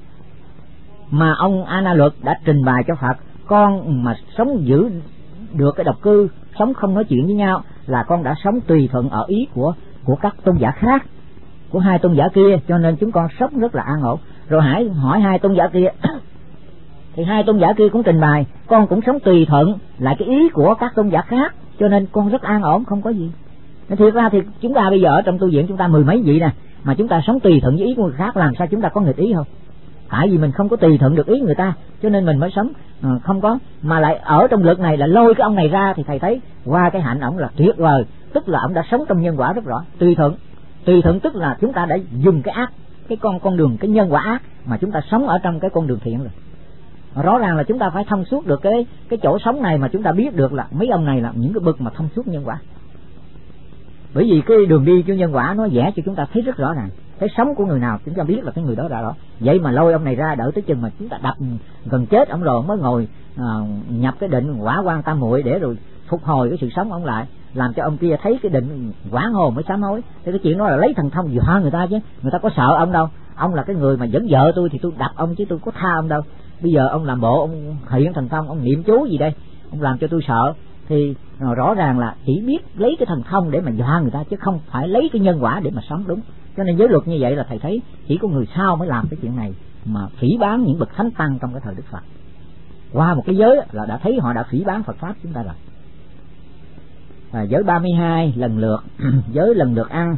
Mà ông A Na Luật đã trình bày cho Phật, con mà sống giữ được cái độc cư, sống không nói chuyện với nhau là con đã sống tùy thuận ở ý của các tôn giả khác, của hai tôn giả kia, cho nên chúng con sống rất là an ổn. Rồi hãy hỏi hai tôn giả kia thì hai tôn giả kia cũng trình bày con cũng sống tùy thuận lại cái ý của các tôn giả khác, cho nên con rất an ổn, không có gì. Nên thiệt ra thì chúng ta bây giờ ở trong tu viện chúng ta 10 mấy vị nè, mà chúng ta sống tùy thuận với ý của người khác, làm sao chúng ta có nghịch ý không? Tại vì mình không có tùy thuận được ý người ta cho nên mình mới sống không có, mà lại ở trong lực này là lôi cái ông này ra thì thầy thấy qua cái hạnh ổng là tuyệt vời, tức là ổng đã sống trong nhân quả rất rõ. Tùy thuận tức là chúng ta đã dùng cái ác, cái con đường cái nhân quả ác mà chúng ta sống ở trong cái con đường thiện rồi. Rõ ràng là chúng ta phải thông suốt được cái chỗ sống này mà chúng ta biết được là mấy ông này là những cái bậc mà thông suốt nhân quả. Bởi vì cái đường đi của nhân quả nó vẽ cho chúng ta thấy rất rõ ràng, cái sống của người nào chúng ta biết là cái người đó đã rõ. Vậy mà lôi ông này ra đợi tới chừng mà chúng ta đập gần chết ông rồi mới ngồi nhập cái định quả quan tam muội để rồi phục hồi cái sự sống ông lại, làm cho ông kia thấy cái định quả hồn mới sám hối. Thì cái chuyện đó là lấy thần thông dọa người ta chứ người ta có sợ ông đâu. Ông là cái người mà dẫn vợ tôi thì tôi đập ông chứ tôi có tha ông đâu. Bây giờ ông làm bộ ông hiện thần thông, ông niệm chú gì đây, ông làm cho tôi sợ. Thì rõ ràng là chỉ biết lấy cái thần thông để mà dọa người ta chứ không phải lấy cái nhân quả để mà sống đúng. Cho nên giới luật như vậy là thầy thấy chỉ có người sau mới làm cái chuyện này mà phỉ báng những bậc thánh tăng trong cái thời Đức Phật. Qua một cái giới là đã thấy họ đã phỉ báng Phật pháp chúng ta rồi. Giới 32 lần lượt giới lần lượt ăn.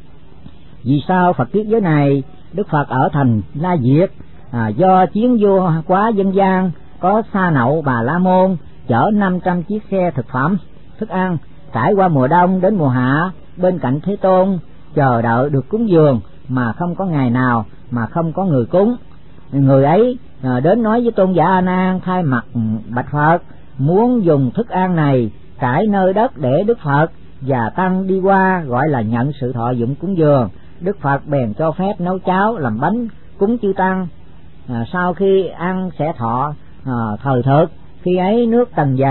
Vì sao Phật thuyết giới này? Đức Phật ở thành La Diệt, do chiến vua quá dân gian có Sa Nậu Bà La Môn chở 500 chiếc xe thực phẩm thức ăn trải qua mùa đông đến mùa hạ bên cạnh Thế Tôn chờ đợi được cúng dường, mà không có ngày nào mà không có người cúng. Người ấy đến nói với tôn giả A Nan thay mặt bạch Phật muốn dùng thức ăn này trải nơi đất để Đức Phật và tăng đi qua, gọi là nhận sự thọ dụng cúng dường. Đức Phật bèn cho phép nấu cháo làm bánh cúng chư tăng. Sau khi ăn sẽ thọ thời thực. Khi ấy nước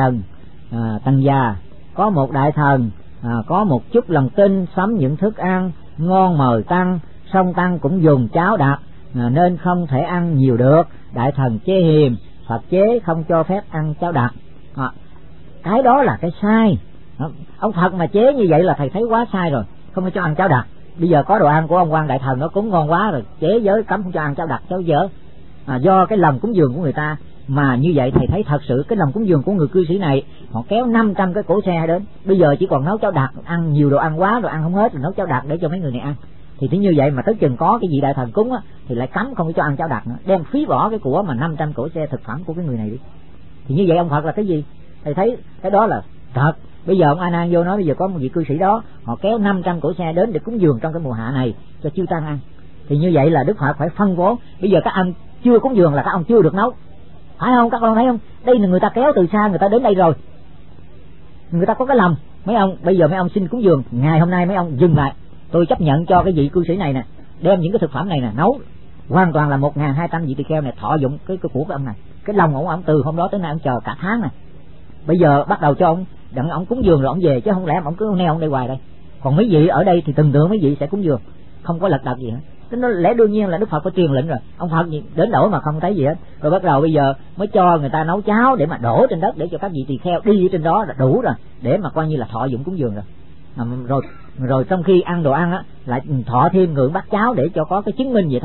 Tần Già có một đại thần có một chút lòng tin sắm những thức ăn ngon mời tăng, song tăng cũng dùng cháo đặc nên không thể ăn nhiều được. Đại thần chế hiềm, Phật chế không cho phép ăn cháo đặc. Cái đó là cái sai. Ông Phật mà chế như vậy là thầy thấy quá sai rồi, không có cho ăn cháo đặc. Bây giờ có đồ ăn của ông quan đại thần nó cũng ngon quá rồi, chế giới cấm không cho ăn cháo đặc, cháo dở. Do cái lòng cúng dường của người ta mà như vậy thầy thấy thật sự cái lòng cúng dường của người cư sĩ này, họ kéo 500 cái cỗ xe đến. Bây giờ chỉ còn nấu cháo đặc, ăn nhiều đồ ăn quá rồi ăn không hết rồi nấu cháo đặc để cho mấy người này ăn. Thì như vậy mà tới chừng có cái vị đại thần cúng thì lại cấm không cho ăn cháo đặc nữa, đem phí bỏ cái của mà 500 cỗ xe thực phẩm của cái người này đi. Thì như vậy ông Phật là cái gì? Thầy thấy cái đó là thật. Bây giờ ông A Nan vô nói bây giờ có một vị cư sĩ đó họ kéo 500 cỗ xe đến để cúng dường trong cái mùa hạ này cho chư tăng ăn. Thì như vậy là Đức Phật phải phân bố. Bây giờ các ông chưa cúng dường là các ông chưa được nấu, phải không? Các con thấy không? Đây là người ta kéo từ xa người ta đến đây rồi, người ta có cái lòng. Mấy ông bây giờ mấy ông xin cúng dường, ngày hôm nay mấy ông dừng lại, tôi chấp nhận cho cái vị cư sĩ này nè đem những cái thực phẩm này nè nấu hoàn toàn là 1.200 vị tỳ kheo này thọ dụng cái của cái ông này. Cái lòng ông từ hôm đó tới nay ông chờ cả tháng này, bây giờ bắt đầu cho ông đặng ông cúng dường rồi ông về, chứ không lẽ ông cứ neo ông đây hoài đây. Còn mấy vị ở đây thì từng tưởng mấy vị sẽ cúng dường, không có lật đật gì hết. Nó lẽ đương nhiên là Đức Phật phải truyền lệnh rồi. Ông Phật gì đến đổi mà không thấy gì hết. Rồi bắt đầu bây giờ mới cho người ta nấu cháo để mà đổ trên đất để cho các vị tỳ kheo đi trên đó là đủ rồi, để mà coi như là thọ dụng cúng dường rồi. Rồi trong khi ăn đồ ăn lại thọ thêm ngưỡng bát cháo để cho có cái chứng minh vậy thôi.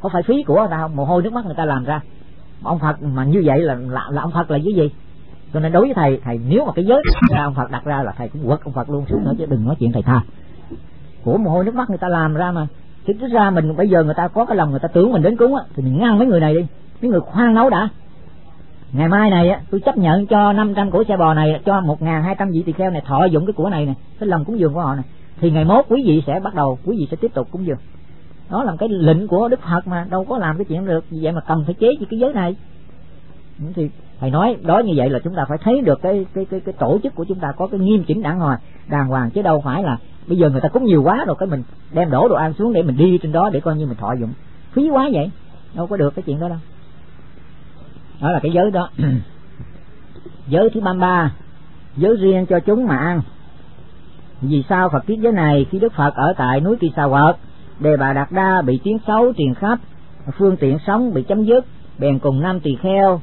có phải phí của người ta không? Mồ hôi nước mắt người ta làm ra. Ông Phật mà như vậy là ông Phật là cái gì? Cho nên đối với thầy nếu mà cái giới ra ông Phật đặt ra là thầy cũng quật ông Phật luôn xuống nữa, chứ đừng nói chuyện thầy tha. Của mồ hôi nước mắt người ta làm ra mà. Thì thực ra mình bây giờ người ta có cái lòng người ta tưởng mình đến cúng á, thì mình ngăn mấy người này đi, mấy người khoan nấu đã. Ngày mai này á, tôi chấp nhận cho 500 của xe bò này, cho 1.200 vị tỳ kheo này thọ dụng cái của này nè, cái lòng cúng dường của họ này. Thì ngày mốt quý vị sẽ bắt đầu, quý vị sẽ tiếp tục cúng dường. Đó là cái lệnh của Đức Phật mà, đâu có làm cái chuyện được. Vì vậy mà cần phải chế cho cái giới này. Thì thầy nói đó, như vậy là chúng ta phải thấy được cái tổ chức của chúng ta có cái nghiêm chỉnh đàng hoàng, chứ đâu phải là bây giờ người ta cúng nhiều quá rồi cái mình đem đổ đồ ăn xuống để mình đi trên đó để coi như mình thọ dụng, phí quá vậy, đâu có được cái chuyện đó đâu. Đó là cái giới đó. Giới thứ 33, giới riêng cho chúng mà ăn. Vì sao Phật thiết giới này? Khi Đức Phật ở tại núi Kỳ Xà Quật, Đề Bà Đạt Đa bị tiếng xấu truyền khắp, phương tiện sống bị chấm dứt, bèn cùng 5 tỳ kheo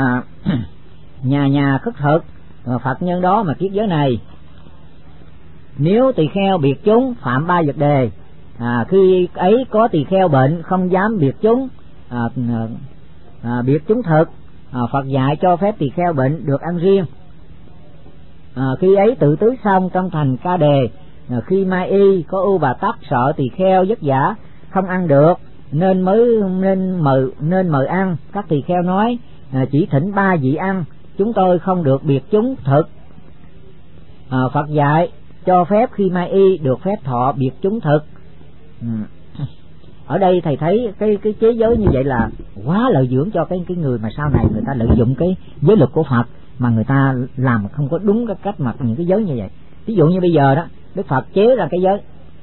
nhà khất thực. Phật nhân đó mà thiết giới này. Nếu tỳ kheo biệt chúng phạm 3 vật đề, khi ấy có tỳ kheo bệnh không dám biệt chúng, biệt chúng thực, Phật dạy cho phép tỳ kheo bệnh được ăn riêng. Khi ấy tự tứ xong trong thành Ca Đề, khi Mai Y có ưu bà tắc sợ tỳ kheo vất vả không ăn được nên mời ăn. Các tỳ kheo nói chỉ thỉnh 3 vị ăn, chúng tôi không được biệt chúng thực. Phật dạy cho phép khi Mai Y được phép thọ biệt chúng thực. Ở đây thầy thấy cái chế giới như vậy là quá lợi dưỡng cho cái người mà sau này người ta lợi dụng cái giới luật của Phật mà người ta làm không có đúng cái cách mặc những cái giới như vậy. Ví dụ như bây giờ đó, Đức Phật chế ra cái giới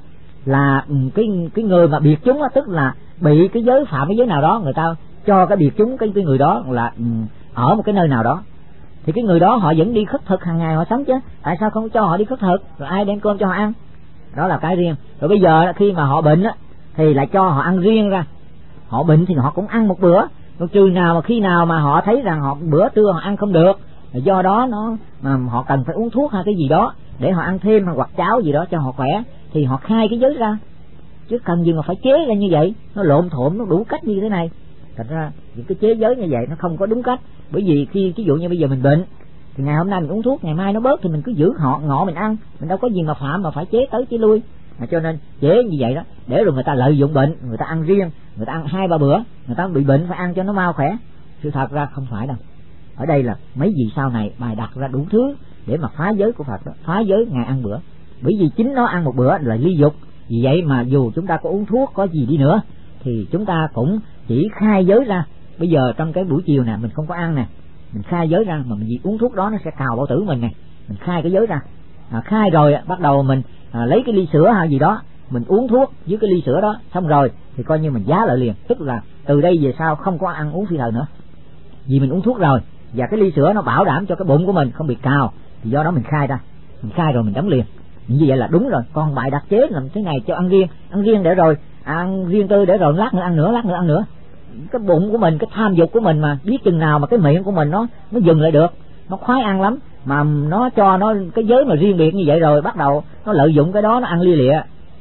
là cái người mà biệt chúng đó, tức là bị cái giới phạm cái giới nào đó, người ta cho cái biệt chúng cái người đó là ở một cái nơi nào đó, thì cái người đó họ vẫn đi khất thực hàng ngày họ sống chứ, tại sao không cho họ đi khất thực, rồi ai đem cơm cho họ ăn? Đó là cái riêng. Rồi bây giờ khi mà họ bệnh á thì lại cho họ ăn riêng ra. Họ bệnh thì họ cũng ăn một bữa, rồi trừ nào mà khi nào mà họ thấy rằng họ bữa trưa họ ăn không được, do đó mà họ cần phải uống thuốc hay cái gì đó để họ ăn thêm hoặc cháo gì đó cho họ khỏe, thì họ khai cái giới ra, chứ cần gì mà phải chế ra như vậy, nó lộn thộn, nó đủ cách như thế này. Thật ra những cái chế giới như vậy nó không có đúng cách, bởi vì khi ví dụ như bây giờ mình bệnh thì ngày hôm nay mình uống thuốc, ngày mai nó bớt thì mình cứ giữ họ ngọ mình ăn, mình đâu có gì mà phạm mà phải chế tới chế lui. Cho nên chế như vậy đó để rồi người ta lợi dụng bệnh, người ta ăn riêng, người ta ăn 2-3 bữa, người ta bị bệnh phải ăn cho nó mau khỏe. Sự thật ra không phải đâu. Ở đây là mấy vị sau này bài đặt ra đủ thứ để mà phá giới của Phật đó, phá giới ngày ăn bữa, bởi vì chính nó ăn một bữa là ly dục. Vì vậy mà dù chúng ta có uống thuốc có gì đi nữa thì chúng ta cũng chỉ khai giới ra. Bây giờ trong cái buổi chiều nè mình không có ăn nè, mình khai giới ra, mà mình vì uống thuốc đó nó sẽ cào bao tử mình nè, mình khai cái giới ra. Khai rồi bắt đầu mình lấy cái ly sữa hay gì đó mình uống thuốc với cái ly sữa đó, xong rồi thì coi như mình giá lại liền, tức là từ đây về sau không có ăn uống phi thời nữa, vì mình uống thuốc rồi và cái ly sữa nó bảo đảm cho cái bụng của mình không bị cào, thì do đó mình khai ra, mình khai rồi mình đóng liền. Như vậy là đúng rồi. Còn bài đặt chế làm thế này cho ăn riêng để rồi ăn riêng tư để rồi lát nữa ăn nữa. Cái bụng của mình, cái tham dục của mình mà biết chừng nào mà cái miệng của mình nó dừng lại được, nó khoái ăn lắm, mà nó cho nó cái giới mà riêng biệt như vậy rồi bắt đầu nó lợi dụng cái đó nó ăn lia lịa,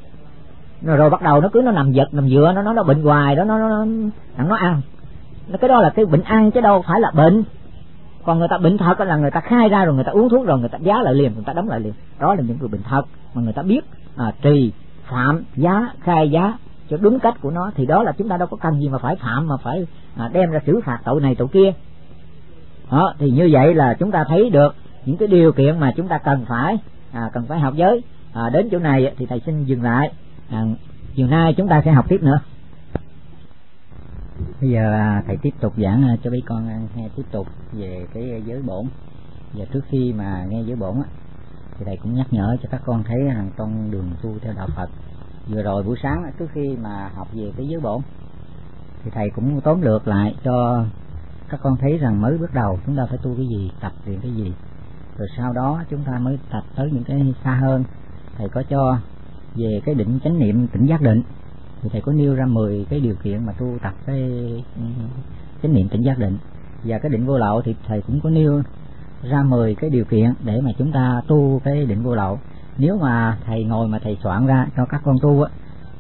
rồi bắt đầu nó cứ nó nằm giật nằm dựa, nó bệnh hoài đó, nó ăn. Cái đó là cái bệnh ăn chứ đâu phải là bệnh. Còn người ta bệnh thật là người ta khai ra rồi người ta uống thuốc rồi người ta giá lại liền, người ta đóng lại liền. Đó là những người bệnh thật mà người ta biết trì phạm giá, khai giá cho đúng cách của nó, thì đó là chúng ta đâu có cần gì mà phải phạm mà phải đem ra xử phạt tội này tội kia. Đó, thì như vậy là chúng ta thấy được những cái điều kiện mà chúng ta cần phải học giới. Đến chỗ này thì thầy xin dừng lại. Chiều nay chúng ta sẽ học tiếp nữa. Bây giờ thầy tiếp tục giảng cho mấy con nghe tiếp tục về cái giới bổn. Và trước khi mà nghe giới bổn thì thầy cũng nhắc nhở cho các con thấy rằng trong đường tu theo đạo Phật, vừa rồi buổi sáng trước khi mà học về cái giới bổn thì thầy cũng tóm lược lại cho các con thấy rằng mới bước đầu chúng ta phải tu cái gì, tập luyện cái gì, rồi sau đó chúng ta mới tập tới những cái xa hơn. Thầy có cho về cái định chánh niệm tỉnh giác định, thì thầy có nêu ra 10 cái điều kiện mà tu tập cái chánh niệm tỉnh giác định. Và cái định vô lậu thì thầy cũng có nêu ra 10 cái điều kiện để mà chúng ta tu cái định vô lậu. Nếu mà thầy ngồi mà thầy soạn ra cho các con tu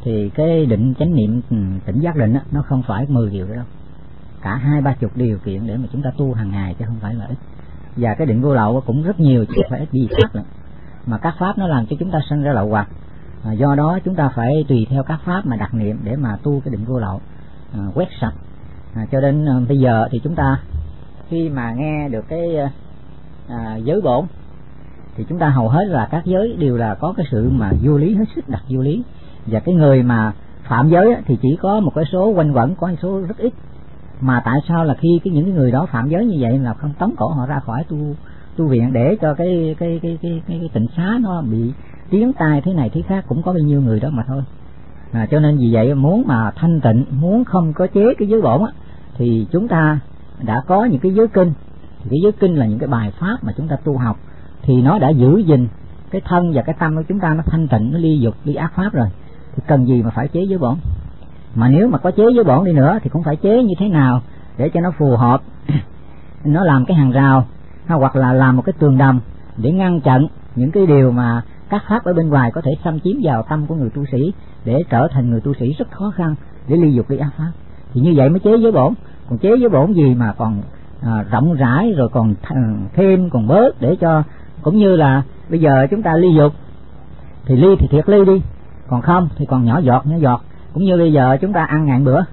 thì cái định chánh niệm tỉnh giác định nó không phải 10 điều đâu, cả 20-30 điều kiện để mà chúng ta tu hàng ngày chứ không phải là ít. Và cái định vô lậu cũng rất nhiều chứ không phải ít gì khác nữa. Mà các pháp nó làm cho chúng ta sinh ra lậu hoặc, do đó chúng ta phải tùy theo các pháp mà đặt niệm để mà tu cái định vô lậu, quét sạch. Cho đến bây giờ thì chúng ta khi mà nghe được cái giới bổn thì chúng ta hầu hết là các giới đều là có cái sự mà vô lý, hết sức đặt vô lý. Và cái người mà phạm giới thì chỉ có một cái số quanh quẩn, có một số rất ít. Mà tại sao là khi những cái người đó phạm giới như vậy là không tống cổ họ ra khỏi tu viện để cho cái tịnh xá nó bị tiếng tai thế này thế khác, cũng có bao nhiêu người đó mà thôi. Cho nên vì vậy muốn mà thanh tịnh, muốn không có chế cái giới bổn thì chúng ta đã có những cái giới kinh. Thì cái giới kinh là những cái bài pháp mà chúng ta tu học, thì nó đã giữ gìn cái thân và cái tâm của chúng ta nó thanh tịnh, nó ly dục ly ác pháp rồi, thì cần gì mà phải chế giới bổn. Mà nếu mà có chế giới bổn đi nữa thì cũng phải chế như thế nào để cho nó phù hợp nó làm cái hàng rào hoặc là làm một cái tường đầm để ngăn chặn những cái điều mà các pháp ở bên ngoài có thể xâm chiếm vào tâm của người tu sĩ, để trở thành người tu sĩ rất khó khăn để ly dục ly ác pháp. Thì như vậy mới chế giới bổn. Còn chế giới bổn gì mà còn rộng rãi rồi còn thêm còn bớt, để cho cũng như là bây giờ chúng ta ly dục thì ly thì thiệt ly đi, còn không thì còn nhỏ giọt. Cũng như bây giờ chúng ta ăn ngàn bữa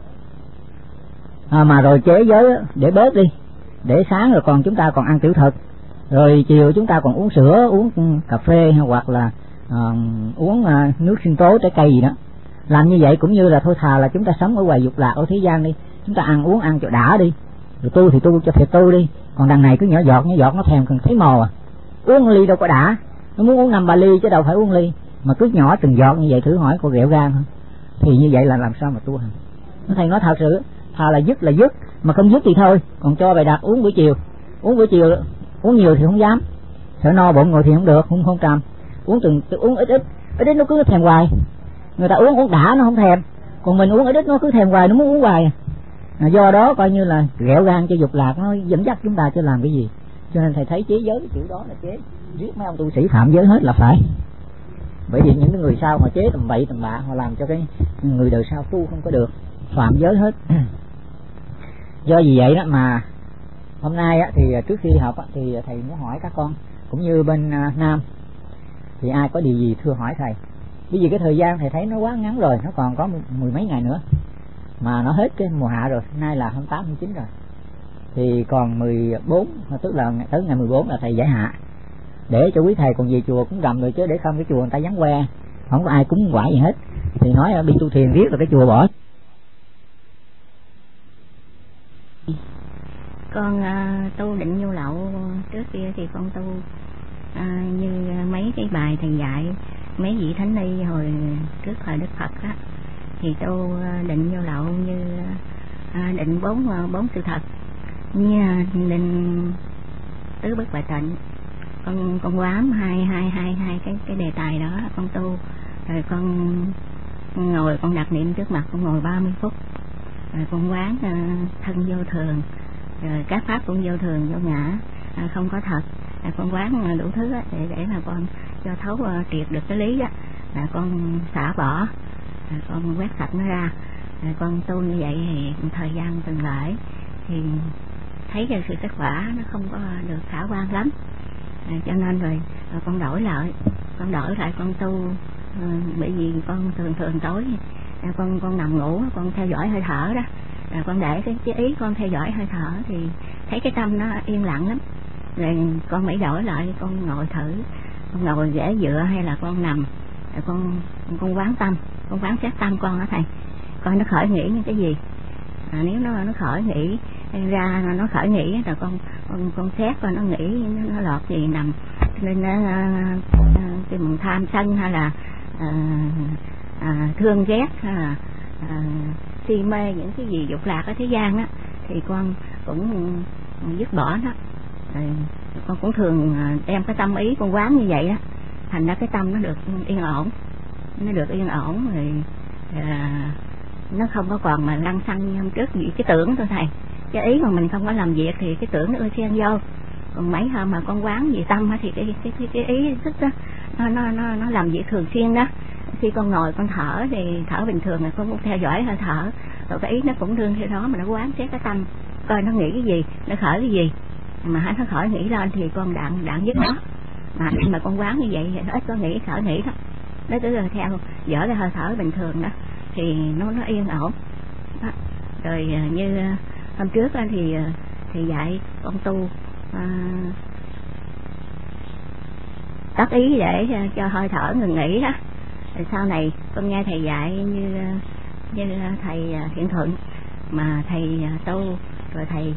mà rồi chế giới để bớt đi, để sáng rồi còn chúng ta còn ăn tiểu thực, rồi chiều chúng ta còn uống sữa, uống cà phê hoặc là uống nước sinh tố, trái cây gì đó. Làm như vậy cũng như là thôi thà là chúng ta sống ở ngoài dục lạc ở thế gian đi, chúng ta ăn cho đã đi, rồi tu thì tu cho thiệt tu đi. Còn đằng này cứ nhỏ giọt nó thèm cần thấy mò uống ly đâu có đã, nó muốn uống 5-3 ly chứ đâu phải uống ly, mà cứ nhỏ từng giọt như vậy, thử hỏi cô ghẹo gan không? Thì như vậy là làm sao mà tu hành? Thầy nói thật sự, thà là dứt, mà không dứt thì thôi, còn cho bài đặt uống buổi chiều uống nhiều thì không dám, sợ no bụng ngồi thì không được, không trầm. Uống ít nó cứ thèm hoài. Người ta uống đã nó không thèm, còn mình uống ít nó cứ thèm hoài, nó muốn uống hoài. Do đó coi như là ghẹo gan cho dục lạc nó dẫn dắt chúng ta cho làm cái gì. Cho nên thầy thấy chế giới cái kiểu đó là chế giết mấy ông tu sĩ phạm giới hết là phải. Bởi vì những người sau mà chế tầm bậy tầm bạ, họ làm cho cái người đời sau tu không có được, phạm giới hết. Do vì vậy đó mà hôm nay thì trước khi học thì thầy muốn hỏi các con cũng như bên Nam thì ai có điều gì thưa hỏi thầy. Bởi vì cái thời gian thầy thấy nó quá ngắn rồi, nó còn có 10 mấy ngày nữa mà nó hết cái mùa hạ rồi, nay là 28, 29 rồi, thì còn 14, tức là tới ngày 14 là thầy giải hạ, để cho quý thầy còn về chùa cũng rầm rồi, chứ để không cái chùa người ta vắng que, không có ai cúng quả gì hết. Thì nói đi tu thiền riết rồi cái chùa bỏ. Con tu định vô lậu trước kia thì con tu như mấy cái bài thầy dạy mấy vị thánh ni hồi trước thời Đức Phật á, thì tu định vô lậu như định bốn sự thật, như định tứ bất bại tịnh. Con quán hai cái đề tài đó con tu, rồi con ngồi con đặt niệm trước mặt, con ngồi 30 phút, rồi con quán thân vô thường, rồi các pháp cũng vô thường vô ngã, không có thật. Con quán đủ thứ để mà con cho thấu triệt được cái lý đó, là con xả bỏ, con quét sạch nó ra. Con tu như vậy thì thời gian từng lại thì thấy cái sự kết quả nó không có được khả quan lắm, cho nên rồi con đổi lại con tu. Bởi vì con thường tối con nằm ngủ, con theo dõi hơi thở đó, rồi con để cái ý con theo dõi hơi thở thì thấy cái tâm nó yên lặng lắm. Rồi con mới đổi lại, con ngồi thử, con ngồi ghế dựa hay là con nằm, rồi con quán tâm, con quán xét tâm con đó thầy, coi nó khởi nghĩ những cái gì. Nếu nó khởi nghĩ ra, nó khởi nghĩ rồi con xét coi nó nghĩ nó lọt gì nằm nên cái mình tham sân hay là thương ghét hay là si mê những cái gì dục lạc ở thế gian á, thì con cũng dứt bỏ nó. Rồi con cũng thường đem cái tâm ý con quán như vậy á, thành ra cái tâm nó được yên ổn, rồi nó không có còn mà lăng xăng như hôm trước gì cái tưởng thôi thầy. Cái ý mà mình không có làm việc thì cái tưởng nó xen vô. Còn mấy hôm mà con quán gì tâm thì cái ý thức đó nó làm việc thường xuyên đó, khi con ngồi con thở thì thở bình thường là con cũng theo dõi hơi thở, rồi cái ý nó cũng đương theo đó mà nó quán xét cái tâm, coi nó nghĩ cái gì, nó khởi cái gì, mà nó khởi nghĩ lên thì con đặng dứt nó. Mà con quán như vậy thì nó ít có nghĩ khởi nghĩ đó, nó cứ theo dõi cái hơi thở bình thường đó thì nó yên ổn đó. Rồi như hôm trước thì dạy con tu tác ý để cho hơi thở ngừng nghỉ đó. Rồi sau này con nghe thầy dạy như thầy Thiện Thuận mà thầy tu rồi thầy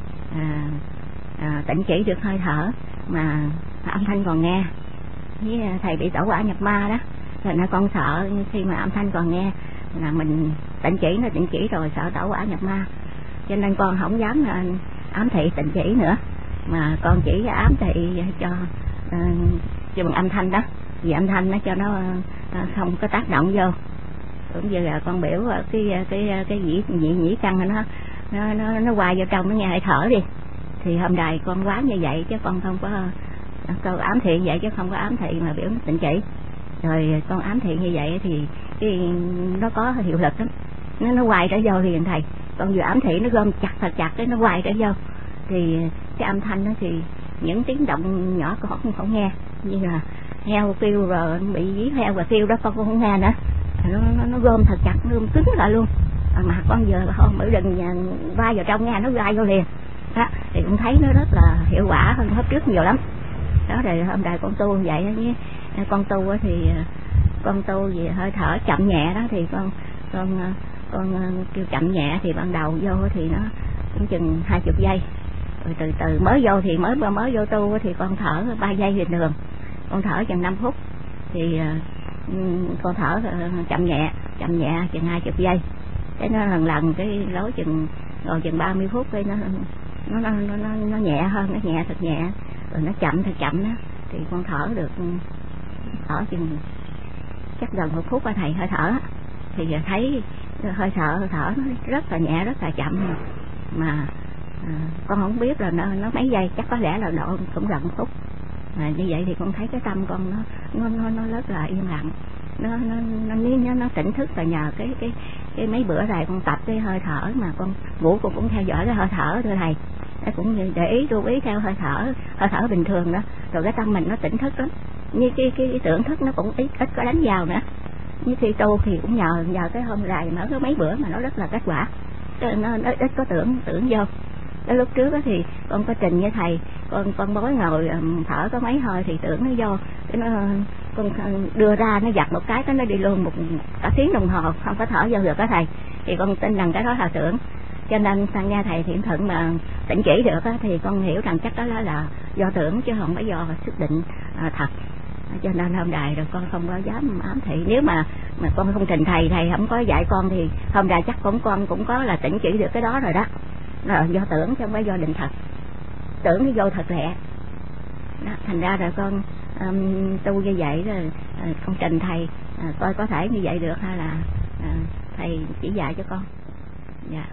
tỉnh chỉ được hơi thở mà âm thanh còn nghe, với thầy bị tẩu hỏa nhập ma đó, rồi nó con sợ khi mà âm thanh còn nghe là mình tỉnh chỉ rồi sợ tẩu hỏa nhập ma, cho nên con không dám ám thị tỉnh chỉ nữa, mà con chỉ ám thị cho bằng âm thanh đó, vì âm thanh nó cho nó không có tác động vô. Cũng như là con biểu cái nhĩ căn nó qua vô trong nó nghe hơi thở đi, thì hôm đài con quán như vậy chứ con không có câu ám thị vậy, chứ không có ám thị mà biểu tỉnh chỉ. Rồi con ám thị như vậy thì nó có hiệu lực lắm, nó quay trở vô liền thầy. Con vừa ám thị nó gom chặt thật chặt cái nó quay trở vô, thì cái âm thanh đó thì những tiếng động nhỏ con không nghe, như là heo kêu rồi bị dí heo và kêu đó con cũng không nghe nữa, nó gom thật chặt, nó gom cứng lại luôn. Mà con giờ không bữa đừng vai vào trong nghe nó gai vô liền đó, thì cũng thấy nó rất là hiệu quả hơn hôm trước nhiều lắm đó. Rồi hôm nay con tu vậy với con tu thì con tu về hơi thở chậm nhẹ đó, thì con kêu chậm nhẹ thì ban đầu vô thì nó cũng chừng 20 giây, rồi từ từ mới vô thì mới vô tu thì con thở 3 giây bình thường, con thở chừng 5 phút thì con thở chậm nhẹ chừng 20 giây, cái nó lần cái lối chừng rồi chừng 30 phút cái nó nhẹ hơn, nó nhẹ thật nhẹ, rồi nó chậm thật chậm đó, thì con thở được thở chừng chắc gần 1 phút ba thầy hơi thở, thì giờ thấy hơi thở nó rất là nhẹ rất là chậm, mà con không biết là nó mấy giây, chắc có lẽ là độ cũng gần 1 phút. Như vậy thì con thấy cái tâm con nó rất là yên lặng, nó tỉnh thức là nhờ cái mấy bữa này con tập cái hơi thở, mà con ngủ con cũng theo dõi cái hơi thở thưa thầy, cũng để ý lưu ý theo hơi thở bình thường đó, rồi cái tâm mình nó tỉnh thức lắm, như cái tưởng thức nó cũng ít có đánh vào nữa. Như khi tu thì cũng nhờ cái hôm rày mở có mấy bữa mà nó rất là kết quả, nó ít có tưởng vô. Cái lúc trước đó thì con có trình với thầy, con bói ngồi thở có mấy hơi thì tưởng nó vô, cái con đưa ra nó giặt một cái nó đi luôn cả tiếng đồng hồ không có thở vô được đó thầy, thì con tin rằng cái đó là tưởng. Cho nên sang nghe thầy Thiện Thuận mà tỉnh chỉ được á, thì con hiểu rằng chắc đó là do tưởng chứ không phải do sức định thật. Cho nên hôm đài rồi con không có dám ám thị, nếu mà con không trình thầy không có dạy con thì hôm đài chắc con cũng có là tỉnh chỉ được cái đó rồi đó, là do tưởng chứ không phải do định thật, tưởng nó vô thật lẹ đó. Thành ra rồi con tu như vậy rồi con trình thầy coi có thể như vậy được hay là thầy chỉ dạy cho con. Dạ.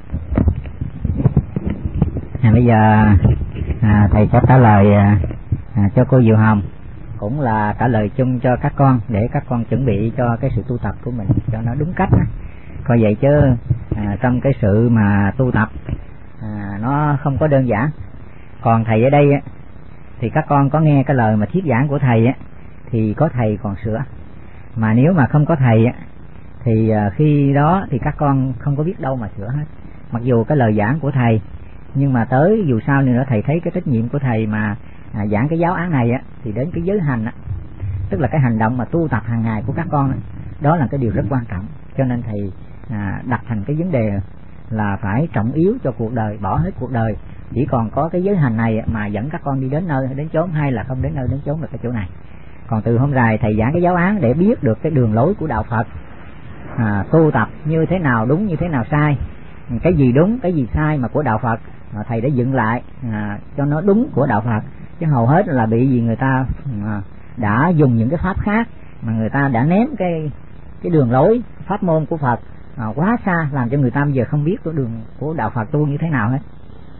Bây giờ thầy sẽ trả lời cho cô Diệu Hồng, cũng là trả lời chung cho các con để các con chuẩn bị cho cái sự tu tập của mình cho nó đúng cách. Coi vậy chứ trong cái sự mà tu tập nó không có đơn giản. Còn thầy ở đây thì các con có nghe cái lời mà thuyết giảng của thầy thì có thầy còn sửa, mà nếu mà không có thầy thì khi đó thì các con không có biết đâu mà sửa hết. Mặc dù cái lời giảng của thầy, nhưng mà tới dù sao nữa thầy thấy cái trách nhiệm của thầy mà giảng cái giáo án này thì đến cái giới hành tức là cái hành động mà tu tập hàng ngày của các con đó là cái điều rất quan trọng. Cho nên thầy đặt thành cái vấn đề là phải trọng yếu cho cuộc đời, bỏ hết cuộc đời, chỉ còn có cái giới hành này mà dẫn các con đi đến nơi đến chốn, hay là không đến nơi đến chốn là cái chỗ này. Còn từ hôm nay thầy giảng cái giáo án để biết được cái đường lối của đạo Phật, tu tập như thế nào đúng, như thế nào sai, cái gì đúng cái gì sai mà của đạo Phật mà thầy đã dựng lại cho nó đúng của đạo Phật. Chứ hầu hết là bị gì người ta đã dùng những cái pháp khác mà người ta đã ném cái đường lối pháp môn của Phật quá xa, làm cho người ta bây giờ không biết cái đường của đạo Phật tu như thế nào hết.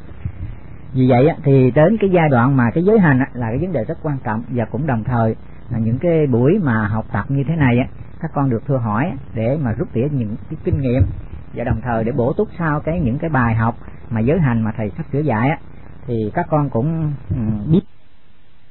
Vì vậy thì đến cái giai đoạn mà cái giới hành là cái vấn đề rất quan trọng, và cũng đồng thời những cái buổi mà học tập như thế này á, các con được thưa hỏi để mà rút tỉa những cái kinh nghiệm, và đồng thời để bổ túc sau những cái bài học mà giới hành mà thầy sắp sửa dạy á, thì các con cũng biết